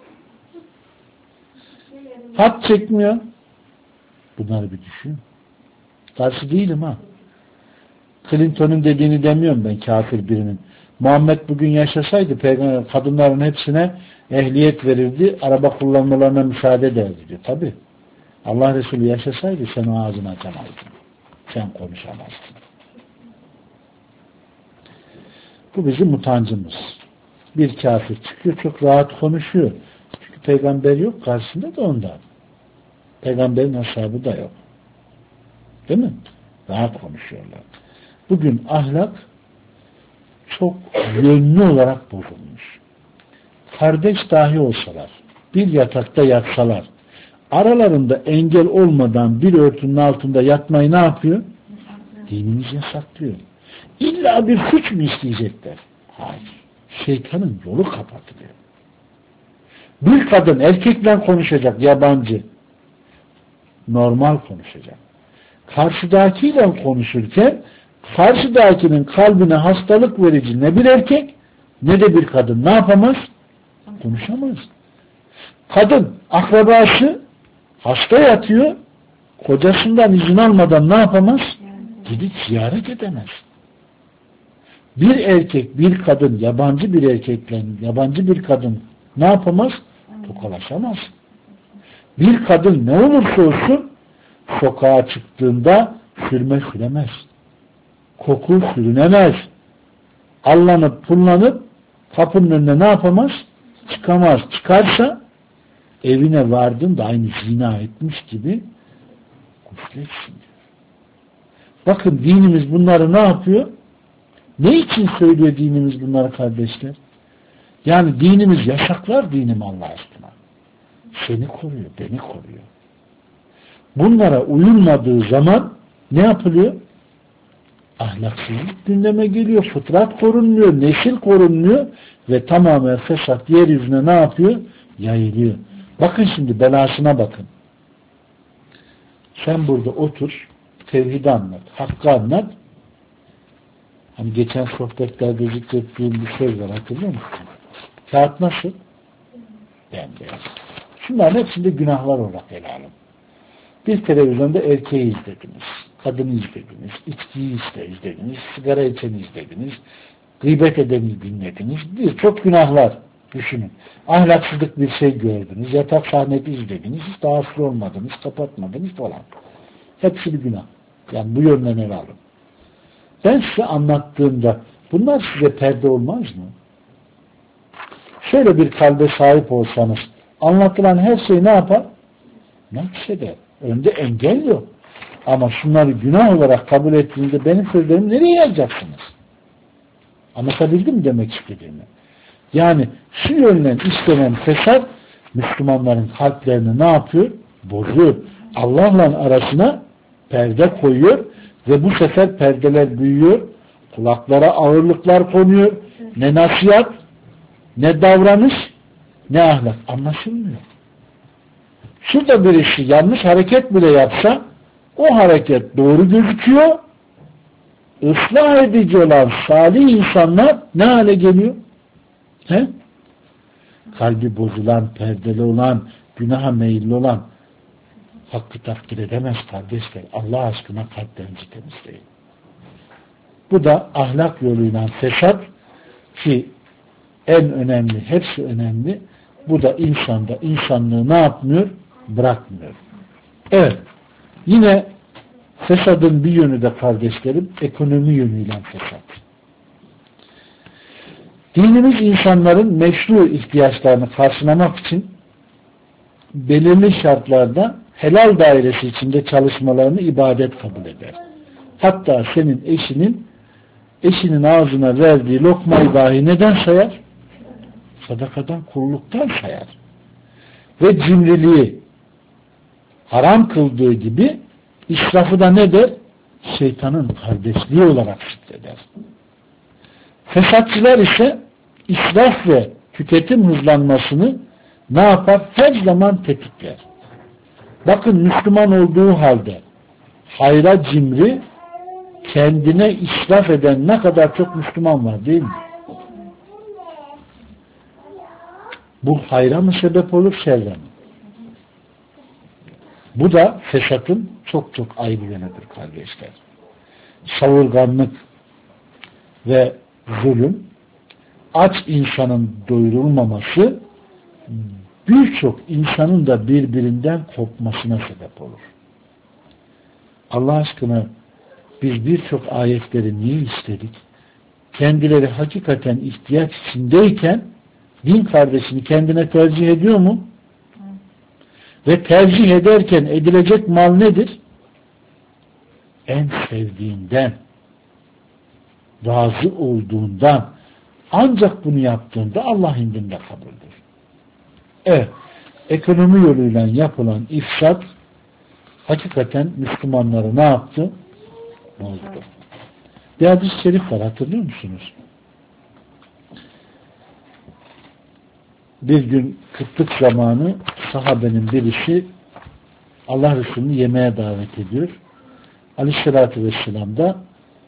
Hat çekmiyor. Bunları bir düşün. Karşı değilim ha. Clinton'un dediğini demiyorum ben, kafir birinin. Muhammed bugün yaşasaydı peygamber kadınların hepsine ehliyet verirdi, araba kullanmalarına müsaade ederdi diyor. Tabi. Allah Resulü yaşasaydı sen o ağzını açamazdın. Sen konuşamazdın. Bu bizim utancımız. Bir kafir çıkıyor, çok rahat konuşuyor. Çünkü peygamber yok karşısında da ondan. Peygamberin ashabı da yok. Değil mi? Rahat konuşuyorlar. Bugün ahlak çok yönlü olarak bozulmuş. Kardeş dahi olsalar, bir yatakta yatsalar, aralarında engel olmadan bir örtünün altında yatmayı ne yapıyor? Dinimiz yasaklıyor. İlla bir suç mu isteyecekler? Hayır. Şeytanın yolu kapatılıyor. Bir kadın erkekle konuşacak, yabancı. Normal konuşacak. Karşıdakiyle konuşurken karşıdakinin kalbine hastalık verici ne bir erkek ne de bir kadın ne yapamaz? Konuşamaz. Kadın akrabası hasta yatıyor, kocasından izin almadan ne yapamaz? Gidip ziyaret edemez. Bir erkek, bir kadın, yabancı bir erkekle yabancı bir kadın ne yapamaz? Tokalaşamaz. Bir kadın ne olursa olsun sokağa çıktığında sürme süremez. Koku sürünemez. Allanıp pullanıp kapının önüne ne yapamaz? Çıkamaz. Çıkarsa evine vardın da aynı zina etmiş gibi gusletsin diyor. Bakın dinimiz bunları ne yapıyor? Ne için söylüyor dinimiz bunları kardeşler? Yani dinimiz yasaklar dinim Allah aşkına. Seni koruyor, beni koruyor. Bunlara uyulmadığı zaman ne yapılıyor? Ahlaksızlık gündeme geliyor, fıtrat korunmuyor, nesil korunmuyor ve tamamen fesat yeryüzüne ne yapıyor? Yayılıyor. Bakın şimdi belasına bakın. Sen burada otur, tevhidi anlat, hakkı anlat. Hani geçen sohbetlerde zikrettiğim bir söz var, hatırlıyor musun? Kağıt nasıl? Bembeyaz. Şunların hepsinde günahlar olarak ele alın. Bir televizyonda erkeği izlediniz, kadını izlediniz, içkiyi izlediniz, sigara içeni izlediniz, gıybet edeni dinlediniz. Birçok günahlar düşünün. Ahlaksızlık bir şey gördünüz, yatak sahnesi izlediniz, hiç rahatsız olmadınız, kapatmadınız falan. Hepsi bir günah. Yani bu yönden ele alın. Ben size anlattığımda bunlar size perde olmaz mı? Şöyle bir kalbe sahip olsanız anlatılan her şey ne yapar? Nakseder. Önde engel yok. Ama şunları günah olarak kabul ettiğinizde benim sözlerimi nereye yazacaksınız? Anlatabildim mi demek istediğimi? Yani şu yönden istenen fesat Müslümanların kalplerini ne yapıyor? Bozuyor. Allah'la arasına perde koyuyor ve bu sefer perdeler büyüyor. Kulaklara ağırlıklar konuyor. Ne nasihat, ne davranış, ne ahlak. Anlaşılmıyor. Şurada birisi yanlış hareket bile yapsa o hareket doğru gözüküyor. Islah edici olan salih insanlar ne hale geliyor? He? Kalbi bozulan, perdeli olan, günaha meyilli olan hakkı takdir edemez kardeşler. Allah aşkına kalplerinizi temizleyin. Bu da ahlak yoluyla fesat ki en önemli, hepsi önemli. Bu da insanda, insanlığı ne yapmıyor? Bırakmıyor. Evet. Yine fesadın bir yönü de kardeşlerim, ekonomi yönüyle fesat. Dinimiz insanların meşru ihtiyaçlarını karşılamak için belirli şartlarda helal dairesi içinde çalışmalarını ibadet kabul eder. Hatta senin eşinin ağzına verdiği lokmayı dahi neden sayar? Sadakadan, kulluktan sayar. Ve cimriliği haram kıldığı gibi israfı da ne der? Şeytanın kardeşliği olarak zikreder. Fesatçılar ise israf ve tüketim hızlanmasını ne yapar? Her zaman tetikler. Bakın Müslüman olduğu halde hayra cimri, kendine israf eden ne kadar çok Müslüman var değil mi? Bu hayra mı sebep olur, şerre mi? Bu da fesatın çok çok ayrı yönüdür kardeşler. Savurganlık ve zulüm, aç insanın doyurulmaması birçok insanın da birbirinden kopmasına sebep olur. Allah aşkına biz birçok ayetleri niye istedik? Kendileri hakikaten ihtiyaç içindeyken din kardeşini kendine tercih ediyor mu? Ve tercih ederken edilecek mal nedir? En sevdiğinden, razı olduğundan, ancak bunu yaptığında Allah indinde kabuldür. Evet, ekonomi yoluyla yapılan ifsat hakikaten Müslümanları ne yaptı? Bozdu. Bir hadis-i şerif var, hatırlıyor musunuz? Bir gün kıtlık zamanı sahabenin birisi Allah Resulü'nü yemeğe davet ediyor. Aleyhisselatü Vesselam da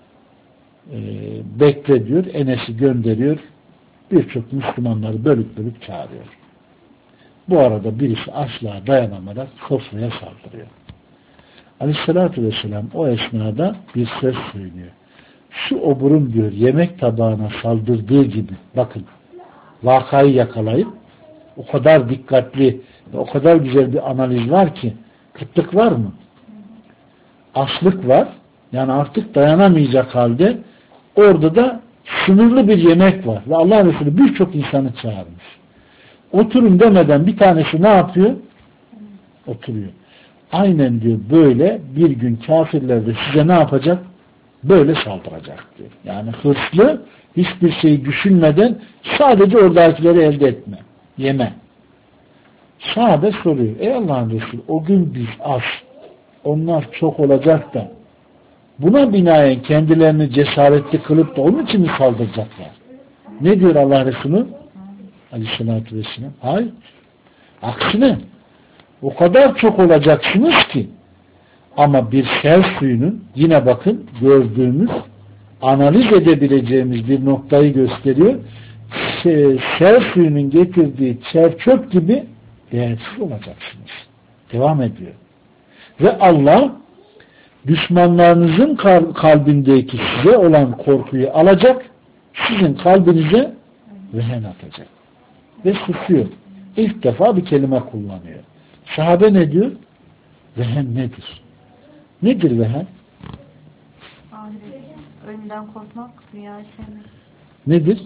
bekle diyor. Enes'i gönderiyor. Birçok Müslümanları bölük bölük çağırıyor. Bu arada birisi açlığa dayanamadan sofraya saldırıyor. Aleyhisselatü Vesselam o esnada bir söz söylüyor. Şu oburun diyor yemek tabağına saldırdığı gibi bakın vakayı yakalayıp o kadar dikkatli O kadar güzel bir analiz var ki, kıtlık var mı? Açlık var. Yani artık dayanamayacak halde orada da sınırlı bir yemek var. Ve Allah Resulü birçok insanı çağırmış. Oturun demeden bir tanesi ne yapıyor? Oturuyor. Aynen diyor böyle bir gün kafirler de size ne yapacak? Böyle saldıracak diyor. Yani hırslı, hiçbir şeyi düşünmeden sadece oradakileri elde etme, yeme. Sahabe soruyor. Ey Allah'ın Resulü, o gün biz az, onlar çok olacak da buna binaen kendilerini cesaretli kılıp da onun için mi saldıracaklar? Ne diyor Allah Resulü? Aleyhisselatü Vesselam. Hayır. Aksine o kadar çok olacaksınız ki ama bir sel suyunun yine bakın gördüğümüz analiz edebileceğimiz bir noktayı gösteriyor. Sel suyunun getirdiği çöp gibi değersiz olacaksınız. Devam ediyor. Ve Allah düşmanlarınızın kalbindeki size olan korkuyu alacak, sizin kalbinize vehen atacak. Ve susuyor. İlk defa bir kelime kullanıyor. Sahabe ne diyor? Vehen nedir? Nedir vehen? Ahiret. Ölümden korkmak, dünyayı sevmek. Nedir?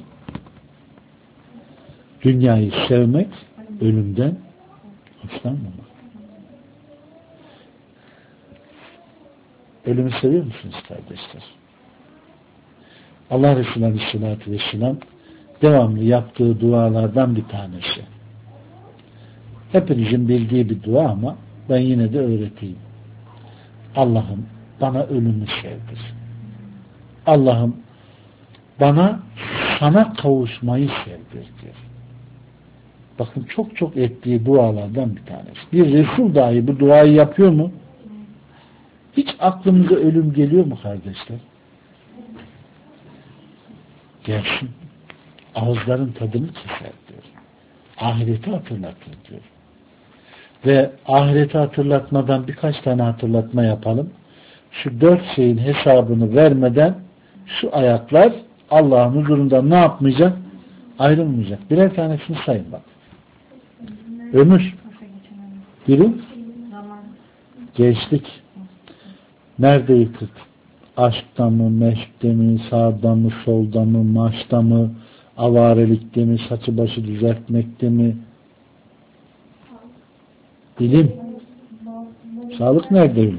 Dünyayı sevmek, ölümden hoşlanmamak. Ölümü seviyor musunuz kardeşler? Allah Resulü Aleyhisselatü Vesselam devamlı yaptığı dualardan bir tanesi. Hepinizin bildiği bir dua ama ben yine de öğreteyim. Allah'ım bana ölümü sevdir. Allah'ım bana sana kavuşmayı sevdir diyor. Bakın çok çok ettiği dualardan bir tanesi. Bir Resul dahi bu duayı yapıyor mu? Hiç aklımıza ölüm geliyor mu kardeşler? Gelsin. Ağızların tadını keser diyor. Ahireti hatırlatır diyor. Ve ahireti hatırlatmadan birkaç tane hatırlatma yapalım. Şu 4 şeyin hesabını vermeden şu ayaklar Allah'ın huzurunda ne yapmayacak? Ayrılmayacak. Birer tanesini sayın bak. Ömür. Biri gençlik. Nerede yıkık? Aşkta mı, meşkte mi, sağda mı, solda mı, maçta mı, avarelikte mi, saçı başı düzeltmekte mi? İlim. Sağlık nerede öyle?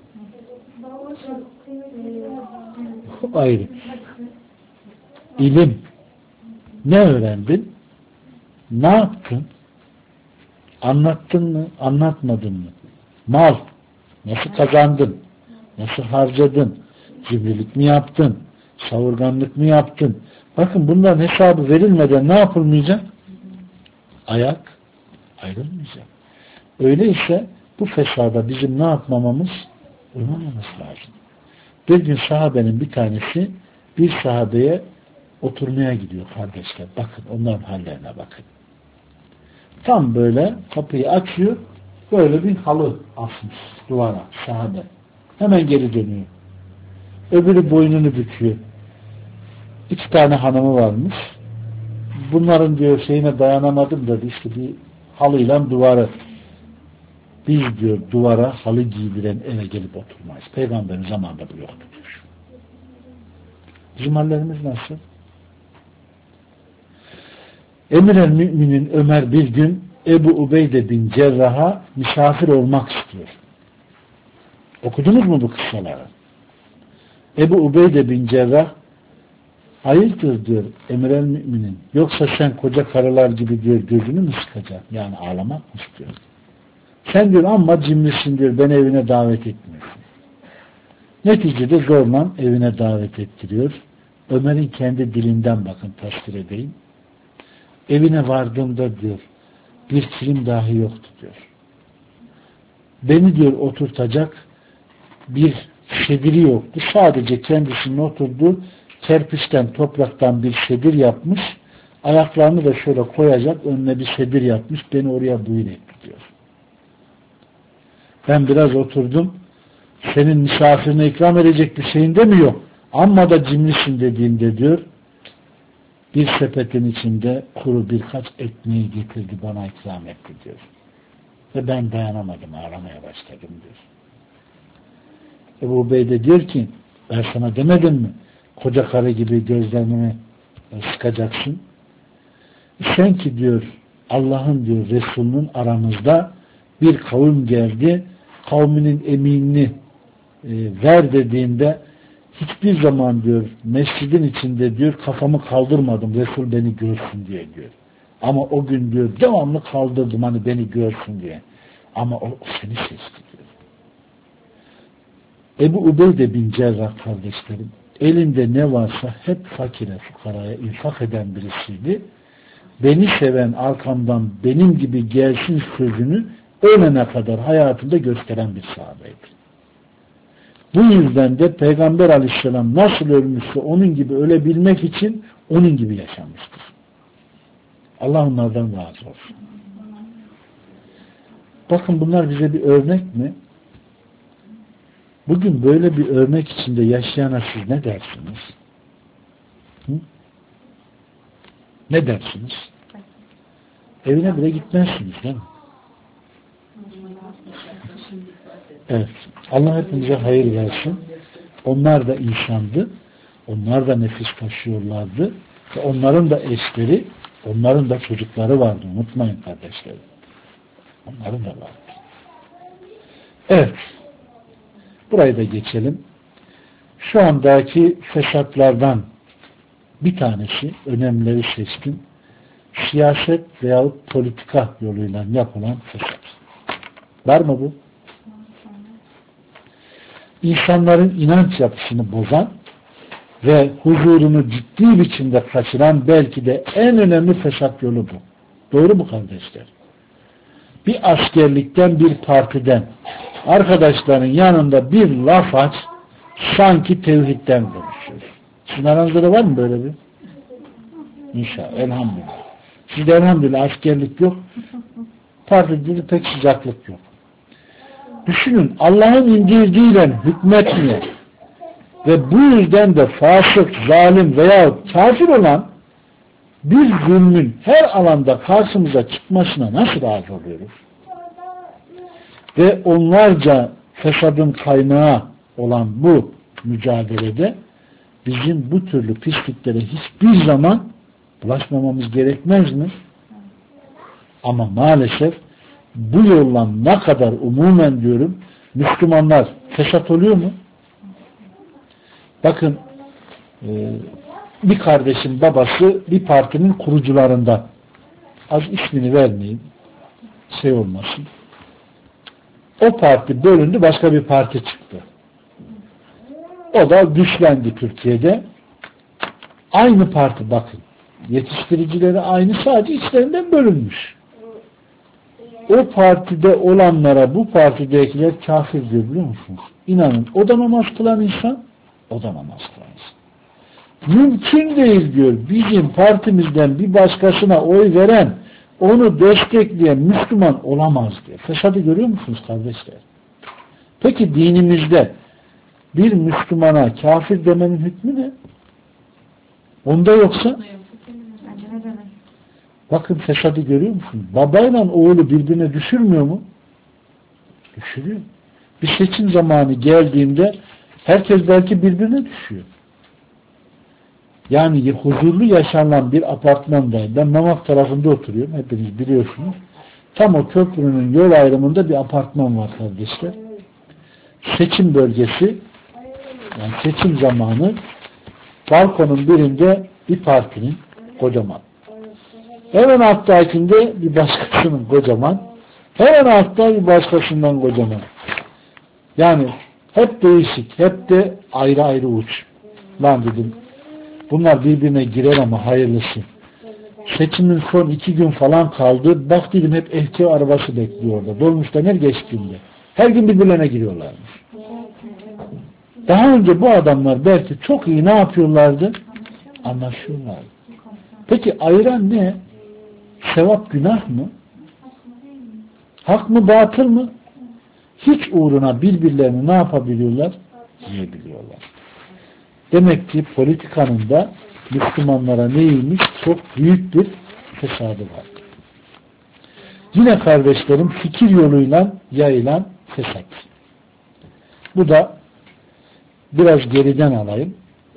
Ayrı. İlim. Ne öğrendin? Ne yaptın? Anlattın mı? Anlatmadın mı? Mal. Nasıl kazandın? Nasıl harcadın? Cimrilik mi yaptın? Savurganlık mı yaptın? Bakın bunların hesabı verilmeden ne yapılmayacak? Ayak ayrılmayacak. Öyleyse bu fesada bizim ne yapmamamız? Uymamamız lazım. Bir gün sahabenin bir tanesi bir sahabeye oturmaya gidiyor kardeşler. Bakın onların hallerine bakın. Tam böyle kapıyı açıyor. Böyle bir halı asmış duvara sahabe. Hemen geri dönüyor. Öbürü boynunu büküyor. 2 tane hanımı varmış. Bunların diyor şeyine dayanamadım da işte bir halıyla duvarı. Biz diyor duvara halı giydiren eve gelip oturmayız. Peygamberin zamanında bu yoktu diyor. Bizim hallerimiz nasıl? Emir el Müminin Ömer bir gün Ebu Ubeyde bin Cerrah'a misafir olmak istiyor. Okudunuz mu bu kıssaları? Ebu Ubeyde bin Cerrah hayırdır diyor Emir el Müminin. Yoksa sen koca karılar gibi diyor gözünü mü sıkacaksın? Yani ağlamak mı istiyor? Sen diyor amma cimrisin diyor beni evine davet etmiyorsun. Neticede zorla evine davet ettiriyor. Ömer'in kendi dilinden bakın tasvir edeyim. Evine vardığımda diyor bir kilim dahi yoktu diyor. Beni diyor oturtacak bir sediri yoktu. Sadece kendisinin oturduğu kerpiçten, topraktan bir sedir yapmış. Ayaklarını da şöyle koyacak önüne bir sedir yapmış. Beni oraya buyur etti diyor. Ben biraz oturdum. Senin misafirine ikram edecek bir şeyin de mi yok? Amma da cimrisin dediğimde diyor bir sepetin içinde kuru birkaç ekmeği getirdi bana ikram etti diyor. Ve ben dayanamadım, ağlamaya başladım diyor. Ebu Ubeyde diyor ki, ben sana demedim mi? Koca karı gibi gözlerini sıkacaksın. Sen ki diyor, Allah'ın diyor Resulünün aramızda bir kavim geldi, kavminin eminini ver dediğinde hiçbir zaman diyor mescidin içinde diyor kafamı kaldırmadım Resul beni görsün diye diyor. Ama o gün diyor devamlı kaldırdım hani beni görsün diye. Ama o seni seçti diyor. Ebu Ubeyde bin Cerrah kardeşlerim elinde ne varsa hep fakire fukaraya infak eden birisiydi. Beni seven arkamdan benim gibi gelsin sözünü ölene kadar hayatında gösteren bir sahabeydi. Bu yüzden de Peygamber Aleyhisselam nasıl ölmüşse onun gibi ölebilmek için onun gibi yaşamıştır. Allah onlardan razı olsun. Bakın bunlar bize bir örnek mi? Bugün böyle bir örnek içinde yaşayana siz ne dersiniz? Hı? Ne dersiniz? Evine bile gitmezsiniz değil mi? Evet. Allah hepimize hayır versin. Onlar da insandı. Onlar da nefis taşıyorlardı. Ve onların da eşleri, onların da çocukları vardı. Unutmayın kardeşlerim. Onların da vardı. Evet. Burayı da geçelim. Şu andaki fesatlardan bir tanesi, önemlileri seçtim. Siyaset veyahut politika yoluyla yapılan fesat. Var mı bu? İnsanların inanç yapısını bozan ve huzurunu ciddi biçimde kaçıran belki de en önemli fesat yolu bu. Doğru mu kardeşler? Bir askerlikten, bir partiden arkadaşların yanında bir laf aç, sanki tevhidden konuşuyor. Sizin aranızda da var mı böyle bir? İnşallah, elhamdülillah. Sizde elhamdülillah askerlik yok, partide pek sıcaklık yok. Düşünün, Allah'ın indirdiğiyle hükmetmeyen ve bu yüzden de fasık, zalim veya kafir olan bir zulmün her alanda karşımıza çıkmasına nasıl razı oluyoruz? Ve onlarca fesadın kaynağı olan bu mücadelede bizim bu türlü pisliklere hiçbir zaman bulaşmamamız gerekmez mi? Ama maalesef bu yolla ne kadar umumen diyorum Müslümanlar fesat oluyor mu? Bakın bir kardeşin babası bir partinin kurucularından, az ismini vermeyeyim şey olmasın, o parti bölündü, başka bir parti çıktı. O da güçlendi Türkiye'de. Aynı parti bakın. Yetiştiricileri aynı, sadece içlerinden bölünmüş. O partide olanlara bu partidekiler kafir diyor, biliyor musunuz? İnanın, o da namaz kılan insan, o da namaz kılan insan. Mümkün değil diyor, bizim partimizden bir başkasına oy veren, onu destekleyen Müslüman olamaz diyor. Fesadı görüyor musunuz kardeşler? Peki dinimizde bir Müslümana kafir demenin hükmü ne? Onda yoksa? Bakın fesadı görüyor musunuz? Babayla oğlu birbirine düşürmüyor mu? Düşürüyor. Bir seçim zamanı geldiğinde herkes belki birbirine düşüyor. Yani huzurlu yaşanan bir apartmanda, ben Mamak tarafında oturuyorum, hepiniz biliyorsunuz. Tam o köprünün yol ayrımında bir apartman var kardeşler. Seçim bölgesi, yani seçim zamanı balkonun birinde bir partinin kocaman. Hemen alttakinde bir başkasının kocaman. Hemen altta bir başkasından kocaman. Yani hep değişik, hep de ayrı ayrı uç. Lan dedim, bunlar birbirine girer ama hayırlısı. Seçimin son 2 gün falan kaldı. Bak dedim, hep ehçi arabası bekliyor orada. Dolmuştan her geçtiğinde. Her gün birbirlerine giriyorlarmış. Daha önce bu adamlar belki çok iyi ne yapıyorlardı? Anlaşıyorlardı. Peki ayıran ne? Sevap günah mı? Hak mı batıl mı? Hiç uğruna birbirlerini ne yapabiliyorlar? Yiyebiliyorlar. Demek ki politikanın da Müslümanlara neymiş? Çok büyük bir fesadı var. Yine kardeşlerim fikir yoluyla yayılan fesat. Bu da biraz geriden alayım.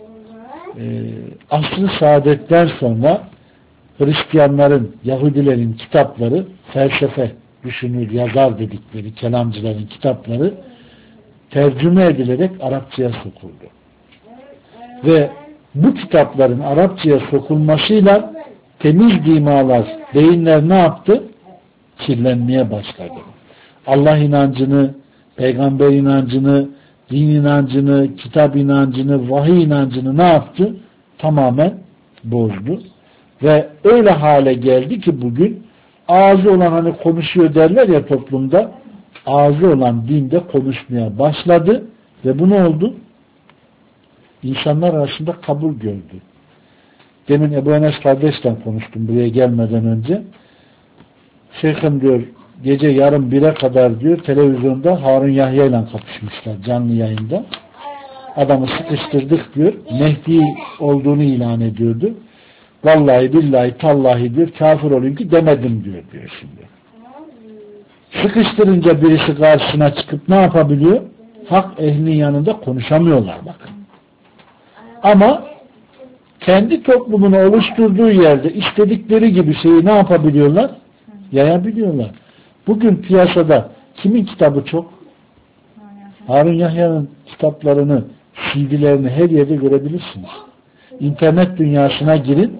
Asr-ı saadetten sonra Hristiyanların, Yahudilerin kitapları, felsefe, düşünür, yazar dedikleri kelamcıların kitapları tercüme edilerek Arapçaya sokuldu. Ve bu kitapların Arapçaya sokulmasıyla temiz dimalar, beyinler ne yaptı? Kirlenmeye başladı. Allah inancını, peygamber inancını, din inancını, kitap inancını, vahiy inancını ne yaptı? Tamamen bozdu. Ve öyle hale geldi ki bugün ağzı olan hani konuşuyor derler ya toplumda, ağzı olan dinde konuşmaya başladı ve bu ne oldu? İnsanlar arasında kabul gördü. Demin Ebu Enes kardeşle konuştum buraya gelmeden önce. Şeyhim diyor gece yarım 1'e kadar diyor televizyonda Harun Yahya ile kapışmışlar canlı yayında. Adamı sıkıştırdık diyor. Mehdi olduğunu ilan ediyordu. Vallahi billahi tallahi diyor kafir olayım ki demedim diyor şimdi. Sıkıştırınca birisi karşısına çıkıp ne yapabiliyor? Hak ehlinin yanında konuşamıyorlar bakın. Ama kendi toplumunu oluşturduğu yerde istedikleri gibi şeyi ne yapabiliyorlar? Yayabiliyorlar. Bugün piyasada kimin kitabı çok? Harun Yahya'nın kitaplarını, CD'lerini her yerde görebilirsiniz. İnternet dünyasına girin.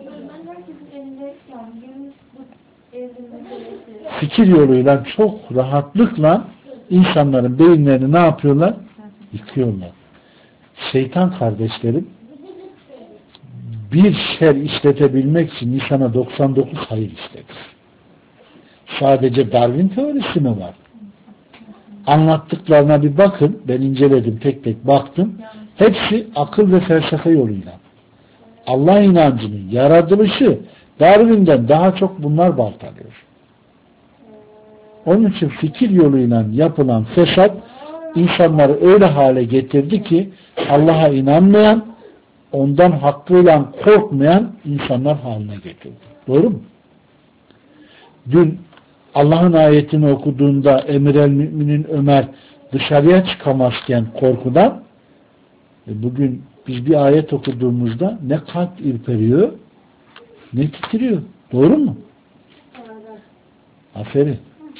Fikir yoluyla çok rahatlıkla insanların beyinlerini ne yapıyorlar? Yıkıyorlar. Şeytan kardeşlerim bir şer işletebilmek için insana 99 hayır işletir. Sadece Darwin teorisi mi var? Anlattıklarına bir bakın. Ben inceledim, tek tek baktım. Hepsi akıl ve felsefe yoluyla. Allah inancını, yaratılışı Darwin'den daha çok bunlar baltalıyor. Onun için fikir yoluyla yapılan fesat insanları öyle hale getirdi ki Allah'a inanmayan, ondan hakkıyla korkmayan insanlar haline getirdi. Doğru mu? Dün Allah'ın ayetini okuduğunda Emir el-Müminin Ömer dışarıya çıkamazken korkudan bugün biz bir ayet okuduğumuzda ne kalp ürperiyor ne titriyor. Doğru mu? Aferin.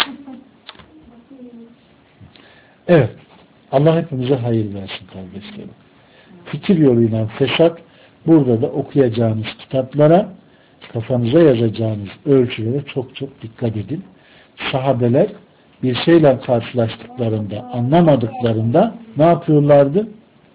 Evet. Allah hepimize hayır versin kardeşlerim. Fikir yoluyla fesat burada da okuyacağınız kitaplara kafanıza yazacağınız ölçülere çok çok dikkat edin. Sahabeler bir şeyle karşılaştıklarında, anlamadıklarında ne yapıyorlardı?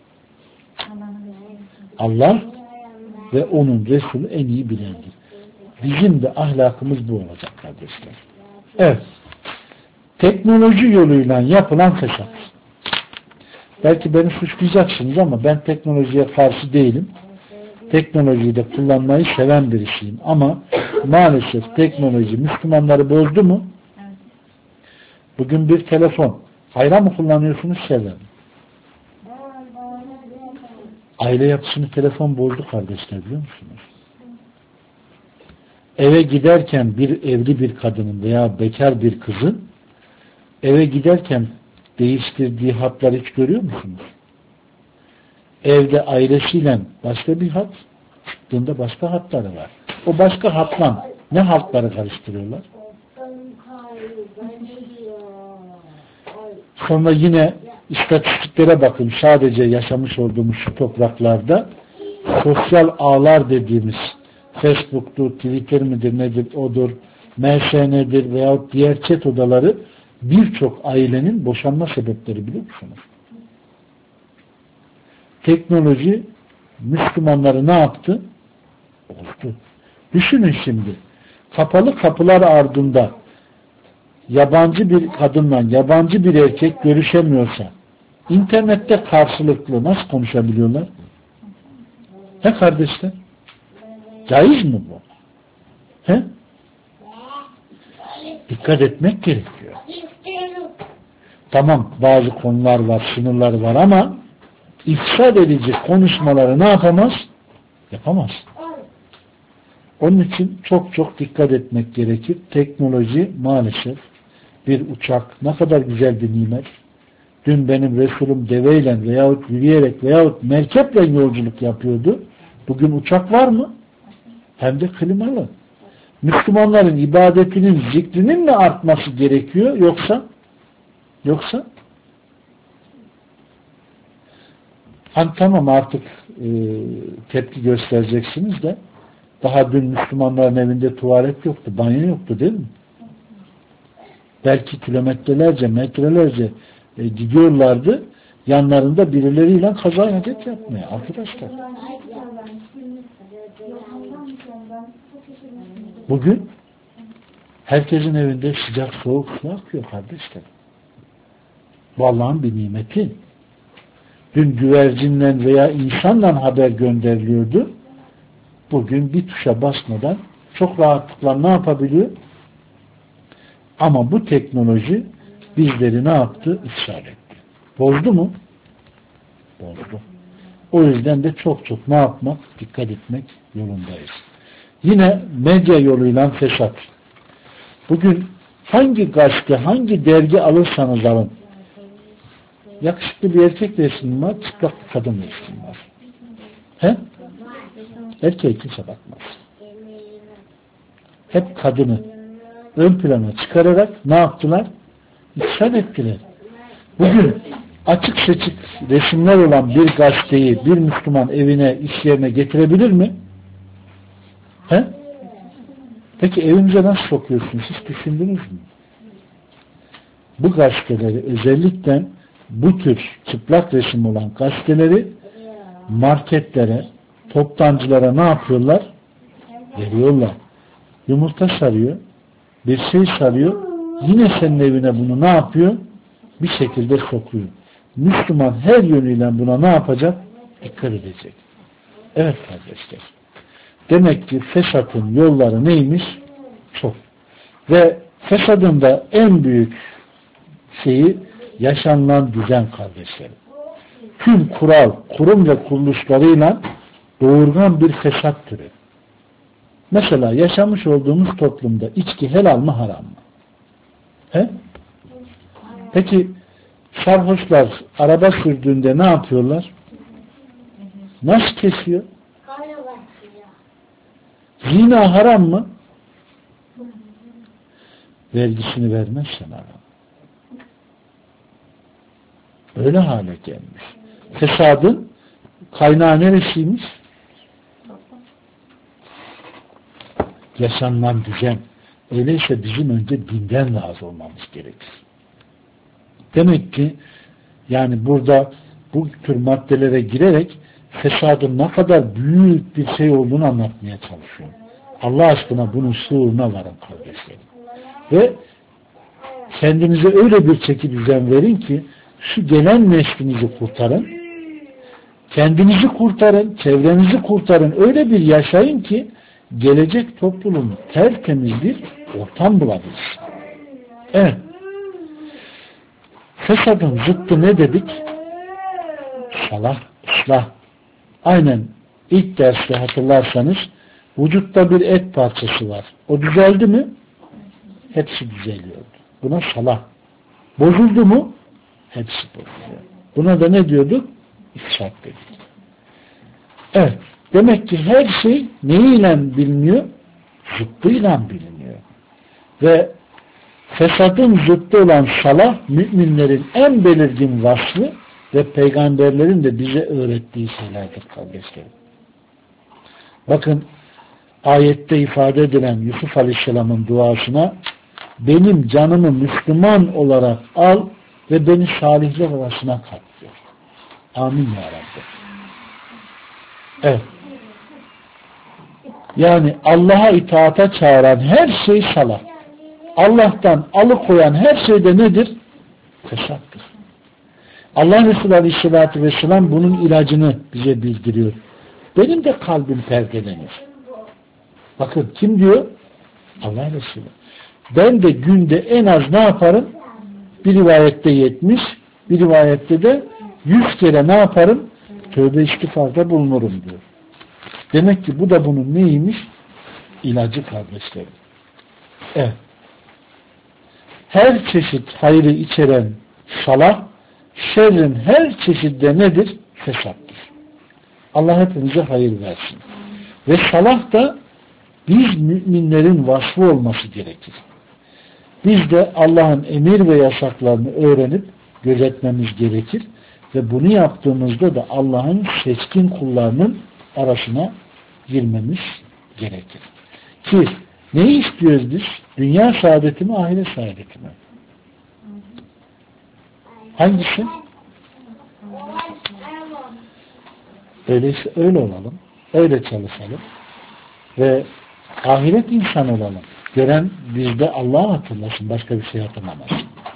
Allah ve onun Resulü en iyi bilendir. Bizim de ahlakımız bu olacak kardeşler. Evet. Teknoloji yoluyla yapılan fesat. Belki beni suçlayacaksınız ama ben teknolojiye karşı değilim. Teknolojiyi de kullanmayı seven birisiyim. Ama maalesef teknoloji Müslümanları bozdu mu? Evet. Bugün bir telefon. Hayra mı kullanıyorsunuz, şerre mi? Aile yapısını telefon bozdu kardeşler, biliyor musunuz? Eve giderken bir evli bir kadının veya bekar bir kızın eve giderken değiştirdiği hatları hiç görüyor musunuz? Evde ailesiyle başka bir hat, çıktığında başka hatları var. O başka hatla ne hatları karıştırıyorlar? Sonra yine istatistiklere bakın, sadece yaşamış olduğumuz şu topraklarda sosyal ağlar dediğimiz Facebook'tur, Twitter midir, nedir, odur, MSN'dir veyahut diğer chat odaları birçok ailenin boşanma sebepleri, biliyor musunuz? Teknoloji Müslümanları ne yaptı? Bozdu. Düşünün şimdi, kapalı kapılar ardında yabancı bir kadınla yabancı bir erkek görüşemiyorsa internette karşılıklı nasıl konuşabiliyorlar? He kardeşler? Caiz mi bu? He? Dikkat etmek gerekiyor. Tamam, bazı konular var, sınırlar var ama ifsad edici konuşmaları ne yapamaz? Yapamaz. Onun için çok çok dikkat etmek gerekir. Teknoloji maalesef, bir uçak ne kadar güzel bir nimet. Dün benim Resulüm deveyle veyahut yürüyerek veyahut merkeple yolculuk yapıyordu. Bugün uçak var mı? Hem de klimalı. Müslümanların ibadetinin, zikrinin mi artması gerekiyor yoksa hani tamam artık tepki göstereceksiniz de daha dün Müslümanların evinde tuvalet yoktu, banyo yoktu değil mi? Belki kilometrelerce, metrelerce gidiyorlardı. Yanlarında birileriyle kaza hadet yapmaya arkadaşlar. Bugün herkesin evinde sıcak soğuk su akıyor kardeşler. Bu Allah'ın bir nimeti. Dün güvercinle veya insanla haber gönderiliyordu. Bugün bir tuşa basmadan çok rahatlıkla ne yapabiliyor? Ama bu teknoloji bizleri ne yaptı? İfsad etti. Bozdu mu? Bozdu. O yüzden de çok çok ne yapmak? Dikkat etmek yolundayız. Yine medya yoluyla fesat. Bugün hangi gazete, hangi dergi alırsanız alın, yakışıklı bir erkek resmi var, çıplak bir kadın resmi var. He? Erkeğe kimse bakmaz. Hep kadını ön plana çıkararak ne yaptılar? İfsad ettiler. Bugün açık seçik resimler olan bir gazeteyi bir Müslüman evine, iş yerine getirebilir mi? He? Peki evinize nasıl sokuyorsunuz? Hiç düşündünüz mü? Bu gazeteleri, özellikle bu tür çıplak resim olan gazeteleri marketlere, toptancılara ne yapıyorlar? Veriyorlar. Yumurta sarıyor, bir şey sarıyor, yine senin evine bunu ne yapıyor? Bir şekilde sokuyor. Müslüman her yönüyle buna ne yapacak? Dikkat edecek. Evet kardeşler. Demek ki fesatın yolları neymiş? Çok. Ve fesadın da en büyük şeyi yaşanılan düzen kardeşlerim. Tüm kural, kurum ve kuruluşlarıyla doğurgan bir fesat türü. Mesela yaşamış olduğumuz toplumda içki helal mı haram mı? He? Peki sarhoşlar araba sürdüğünde ne yapıyorlar? Nasıl kesiyor? Zina haram mı? Vergisini vermezsen haram. Öyle hale gelmiş. Fesadın kaynağı neresiymiş? Yaşanılan düzen. Öyleyse bizim önce dinden razı olmamız gerekir. Demek ki yani burada bu tür maddelere girerek fesadın ne kadar büyük bir şey olduğunu anlatmaya çalışıyorum. Allah aşkına bunun sığırına varın kardeşlerim. Ve kendinize öyle bir çeki düzen verin ki şu gelen neslinizi kurtarın, kendinizi kurtarın, çevrenizi kurtarın, öyle bir yaşayın ki gelecek toplum tertemiz bir ortam bulabilir. Evet. Fesadın zıttı ne dedik? Salah, ıslah. Aynen ilk derste hatırlarsanız vücutta bir et parçası var. O düzeldi mi? Hepsi düzeliyordu. Buna salah. Bozuldu mu? Hepsi bozuluyor. Buna da ne diyorduk? İfsad dedik. Evet. Demek ki her şey neyle biliniyor? Zıttıyla biliniyor. Ve fesadın zıttı olan salah, müminlerin en belirgin vasfı ve peygamberlerin de bize öğrettiği şeylerdir kardeşlerim. Bakın ayette ifade edilen Yusuf Aleyhisselam'ın duasına benim canımı Müslüman olarak al ve beni salihler arasına kat diyor. Amin ya Rabbi. Evet. Yani Allah'a itaata çağıran her şey salah. Allah'tan alıkoyan her şey de nedir? Fesattır. Allah Resulü Aleyhisselatü Vesselam bunun ilacını bize bildiriyor. Benim de kalbim perdelenir. Bakın kim diyor? Allah Resulü. Ben de günde en az ne yaparım? Bir rivayette 70, bir rivayette de 100 kere ne yaparım? Tövbe istiğfarda bulunurum diyor. Demek ki bu da bunun neymiş? ilacı kardeşlerim. Evet. Her çeşit hayrı içeren salah, şerrin her çeşidde nedir? Fesattır. Allah hepimize hayır versin. Ve salah da biz müminlerin vasfı olması gerekir. Biz de Allah'ın emir ve yasaklarını öğrenip gözetmemiz gerekir. Ve bunu yaptığımızda da Allah'ın seçkin kullarının arasına girmemiz gerekir. Ki neyi istiyoruz biz? Dünya saadeti mi, ahiret saadeti mi? Hangisi? Öyleyse öyle olalım. Öyle çalışalım. Ve ahiret insan olalım. Gören bizde Allah'ı hatırlasın. Başka bir şey hatırlamasın.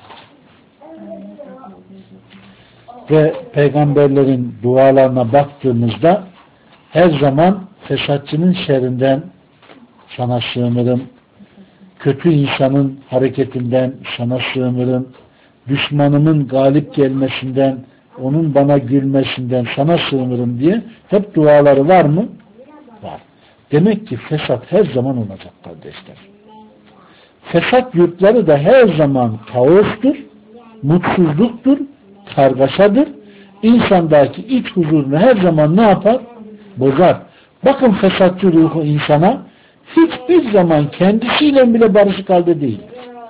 Ve peygamberlerin dualarına baktığımızda her zaman fesatçının şerrinden sana sığınırım, kötü insanın hareketinden sana sığınırım, düşmanımın galip gelmesinden, onun bana gülmesinden sana sığınırım diye hep duaları var mı? Var. Demek ki fesat her zaman olacak kardeşler. Fesat yurtları da her zaman kaostur, mutsuzluktur, kargaşadır. İnsandaki iç huzurunu her zaman ne yapar? Bozar. Bakın fesatçı ruhu insana hiçbir zaman kendisiyle bile barışık halde değildir.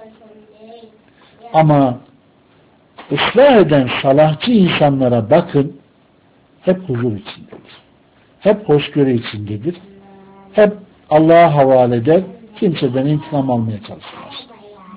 Ama ıslah eden salahçı insanlara bakın, hep huzur içindedir. Hep hoşgörü içindedir. Hep Allah'a havale eder, kimseden intikam almaya çalışmaz.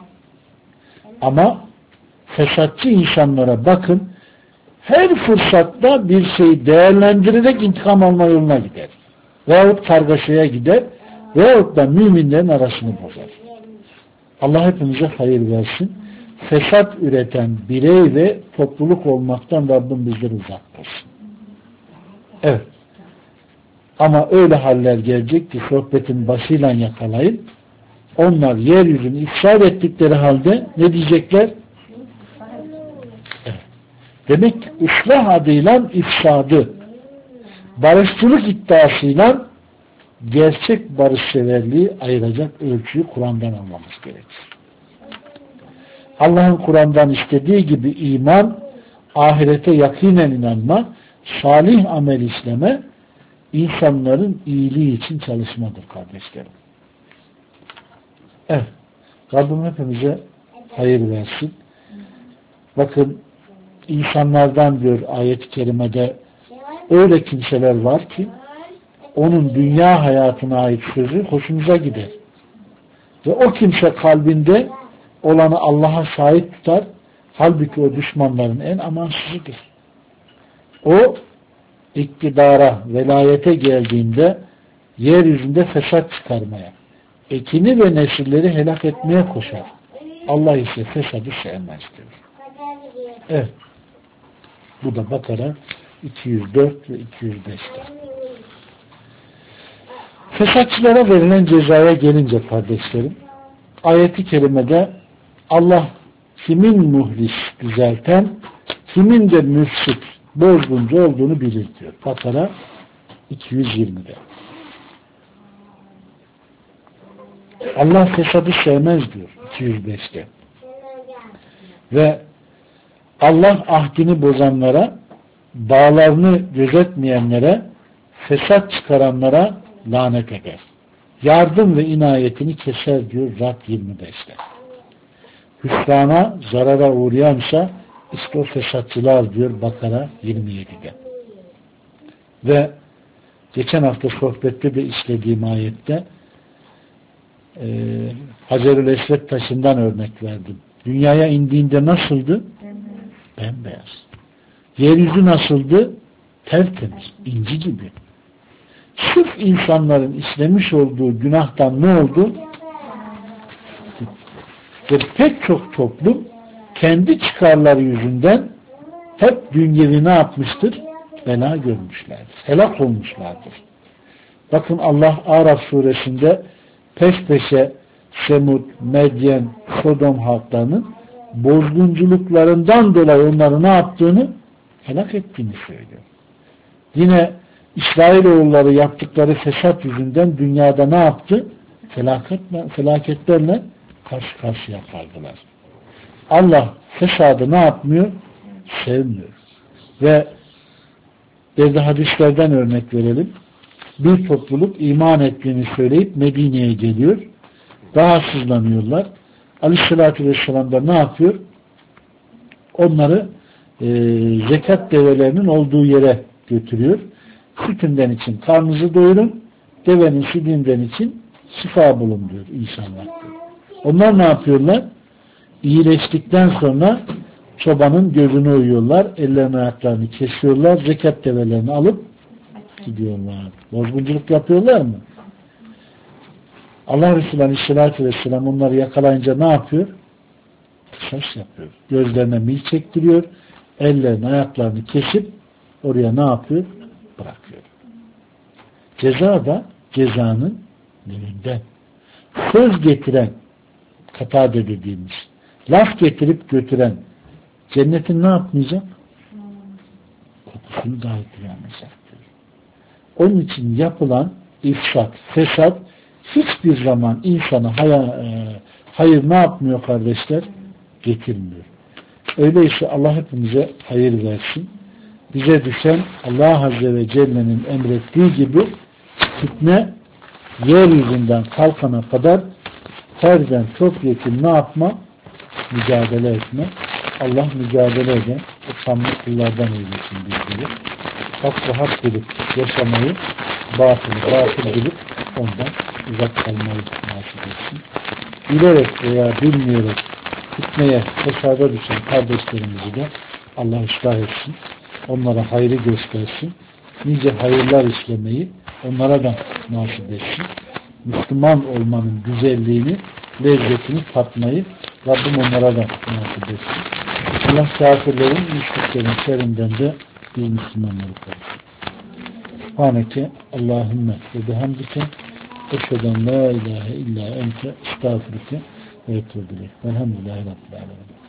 Ama fesatçı insanlara bakın, her fırsatta bir şeyi değerlendirerek intikam alma yoluna gider. Veyahut kargaşaya gider, veyahut da müminlerin arasını bozar. Allah hepimize hayır versin. Fesat üreten birey ve topluluk olmaktan Rabbim bizleri uzak tutsun. Evet. Ama öyle haller gelecek ki sohbetin başıyla yakalayın. Onlar yeryüzünü ifsad ettikleri halde ne diyecekler? Evet. Demek ki ıslah adıyla ifsadı, barışçılık iddiasıyla gerçek barışseverliği ayıracak ölçüyü Kur'an'dan almamız gerekir. Allah'ın Kur'an'dan istediği gibi iman, ahirete yakinen inanma, salih amel işleme, insanların iyiliği için çalışmadır kardeşlerim. Evet. Rabbim hepimize hayır versin. Bakın insanlardan diyor ayet-i kerimede öyle kimseler var ki onun dünya hayatına ait sözü hoşumuza gider. Ve o kimse kalbinde olanı Allah'a şahit tutar. Halbuki o düşmanların en amansızıdır. O iktidara, velayete geldiğinde yeryüzünde fesat çıkarmaya, ekini ve nesilleri helak etmeye koşar. Allah ise fesadı sevmez diyor. Evet. Bu da Bakara 204 ve 205'te. Fesatçılara verilen cezaya gelince kardeşlerim, ayeti kerimede Allah kimin muhlis düzelten, kimin de müfsit, bozguncu olduğunu bilir diyor. Bakara 220'de. Allah fesadı sevmez diyor 205'te. Ve Allah ahdini bozanlara, bağlarını gözetmeyenlere, fesat çıkaranlara lanet eder. Yardım ve inayetini keser diyor Rad 25'te. Hüsrana, zarara uğrayansa işte o fesatçılar diyor Bakara 27'de. Ve geçen hafta sohbette de işlediğim ayette Hacer-ül Esved taşından örnek verdim. Dünyaya indiğinde nasıldı? Bembeyaz. Yeryüzü nasıldı? Tertemiz, inci gibi. Sırf insanların işlemiş olduğu günahtan ne oldu? Ve pek çok toplum kendi çıkarları yüzünden hep dünyevi ne yapmıştır? Bela görmüşlerdir. Helak olmuşlardır. Bakın Allah Araf suresinde peş peşe Semud, Medyen, Sodom halklarının bozgunculuklarından dolayı onları ne yaptığını helak ettiğini söylüyor. Yine İsrailoğulları yaptıkları fesat yüzünden dünyada ne yaptı? felaketlerle karşı karşıya kaldılar. Allah fesadı ne yapmıyor? Sevmiyor. Ve bir de hadislerden örnek verelim. Bir topluluk iman ettiğini söyleyip Medine'ye geliyor. Rahatsızlanıyorlar. Aleyhissalatü vesselam da ne yapıyor? Onları zekat develerinin olduğu yere götürüyor. Sütünden için karnınızı doyurun, devenin sütünden için şifa bulun diyor inşallah. Onlar ne yapıyorlar? İyileştikten sonra çobanın gözünü oyuyorlar, ellerini ayaklarını kesiyorlar, zekat develerini alıp gidiyorlar. Bozgunculuk yapıyorlar mı? Allah Resulü Aleyhisselatü Vesselam onları yakalayınca ne yapıyor? Kısas yapıyor. Gözlerine mil çektiriyor, ellerini ayaklarını kesip oraya ne yapıyor? Bırakıyor. Ceza da cezanın önünden. Söz getiren, katade dediğimiz, laf getirip götüren cennetin ne yapmayacak? Kokusunu dahi duyamayacak diyor. Onun için yapılan ifsat, fesat hiçbir zaman insana hayır ne yapmıyor kardeşler? Getirmiyor. Öyleyse Allah hepimize hayır versin. Bize düşen Allah Azze ve Celle'nin emrettiği gibi fitne yeryüzünden kalkana kadar terden topyekun ne yapma? Mücadele etme. Allah mücadele eden utanma kullardan eylesin bizleri. Hakkı hak bilip yaşamayı, batıl bilip ondan uzak kalmayı nasip etsin. Bilerek veya bilmeyerek fitneye, fesada düşen kardeşlerimizi de Allah ıslah etsin. Onlara hayrı göstersin. Nice hayırlar işlemeyi onlara da nasip etsin. Müslüman olmanın güzelliğini, lezzetini tatmayı Rabbim onlara da nasip etsin. Allah kafirlerin, müşriklerin şerrinden de biz Müslümanları korusun. Subhaneke Allahümme ve bihamdike eşheden la ilahe illa ente estağfurike ve etûbü ileyk. Velhamdülillahi Rabbil alemin.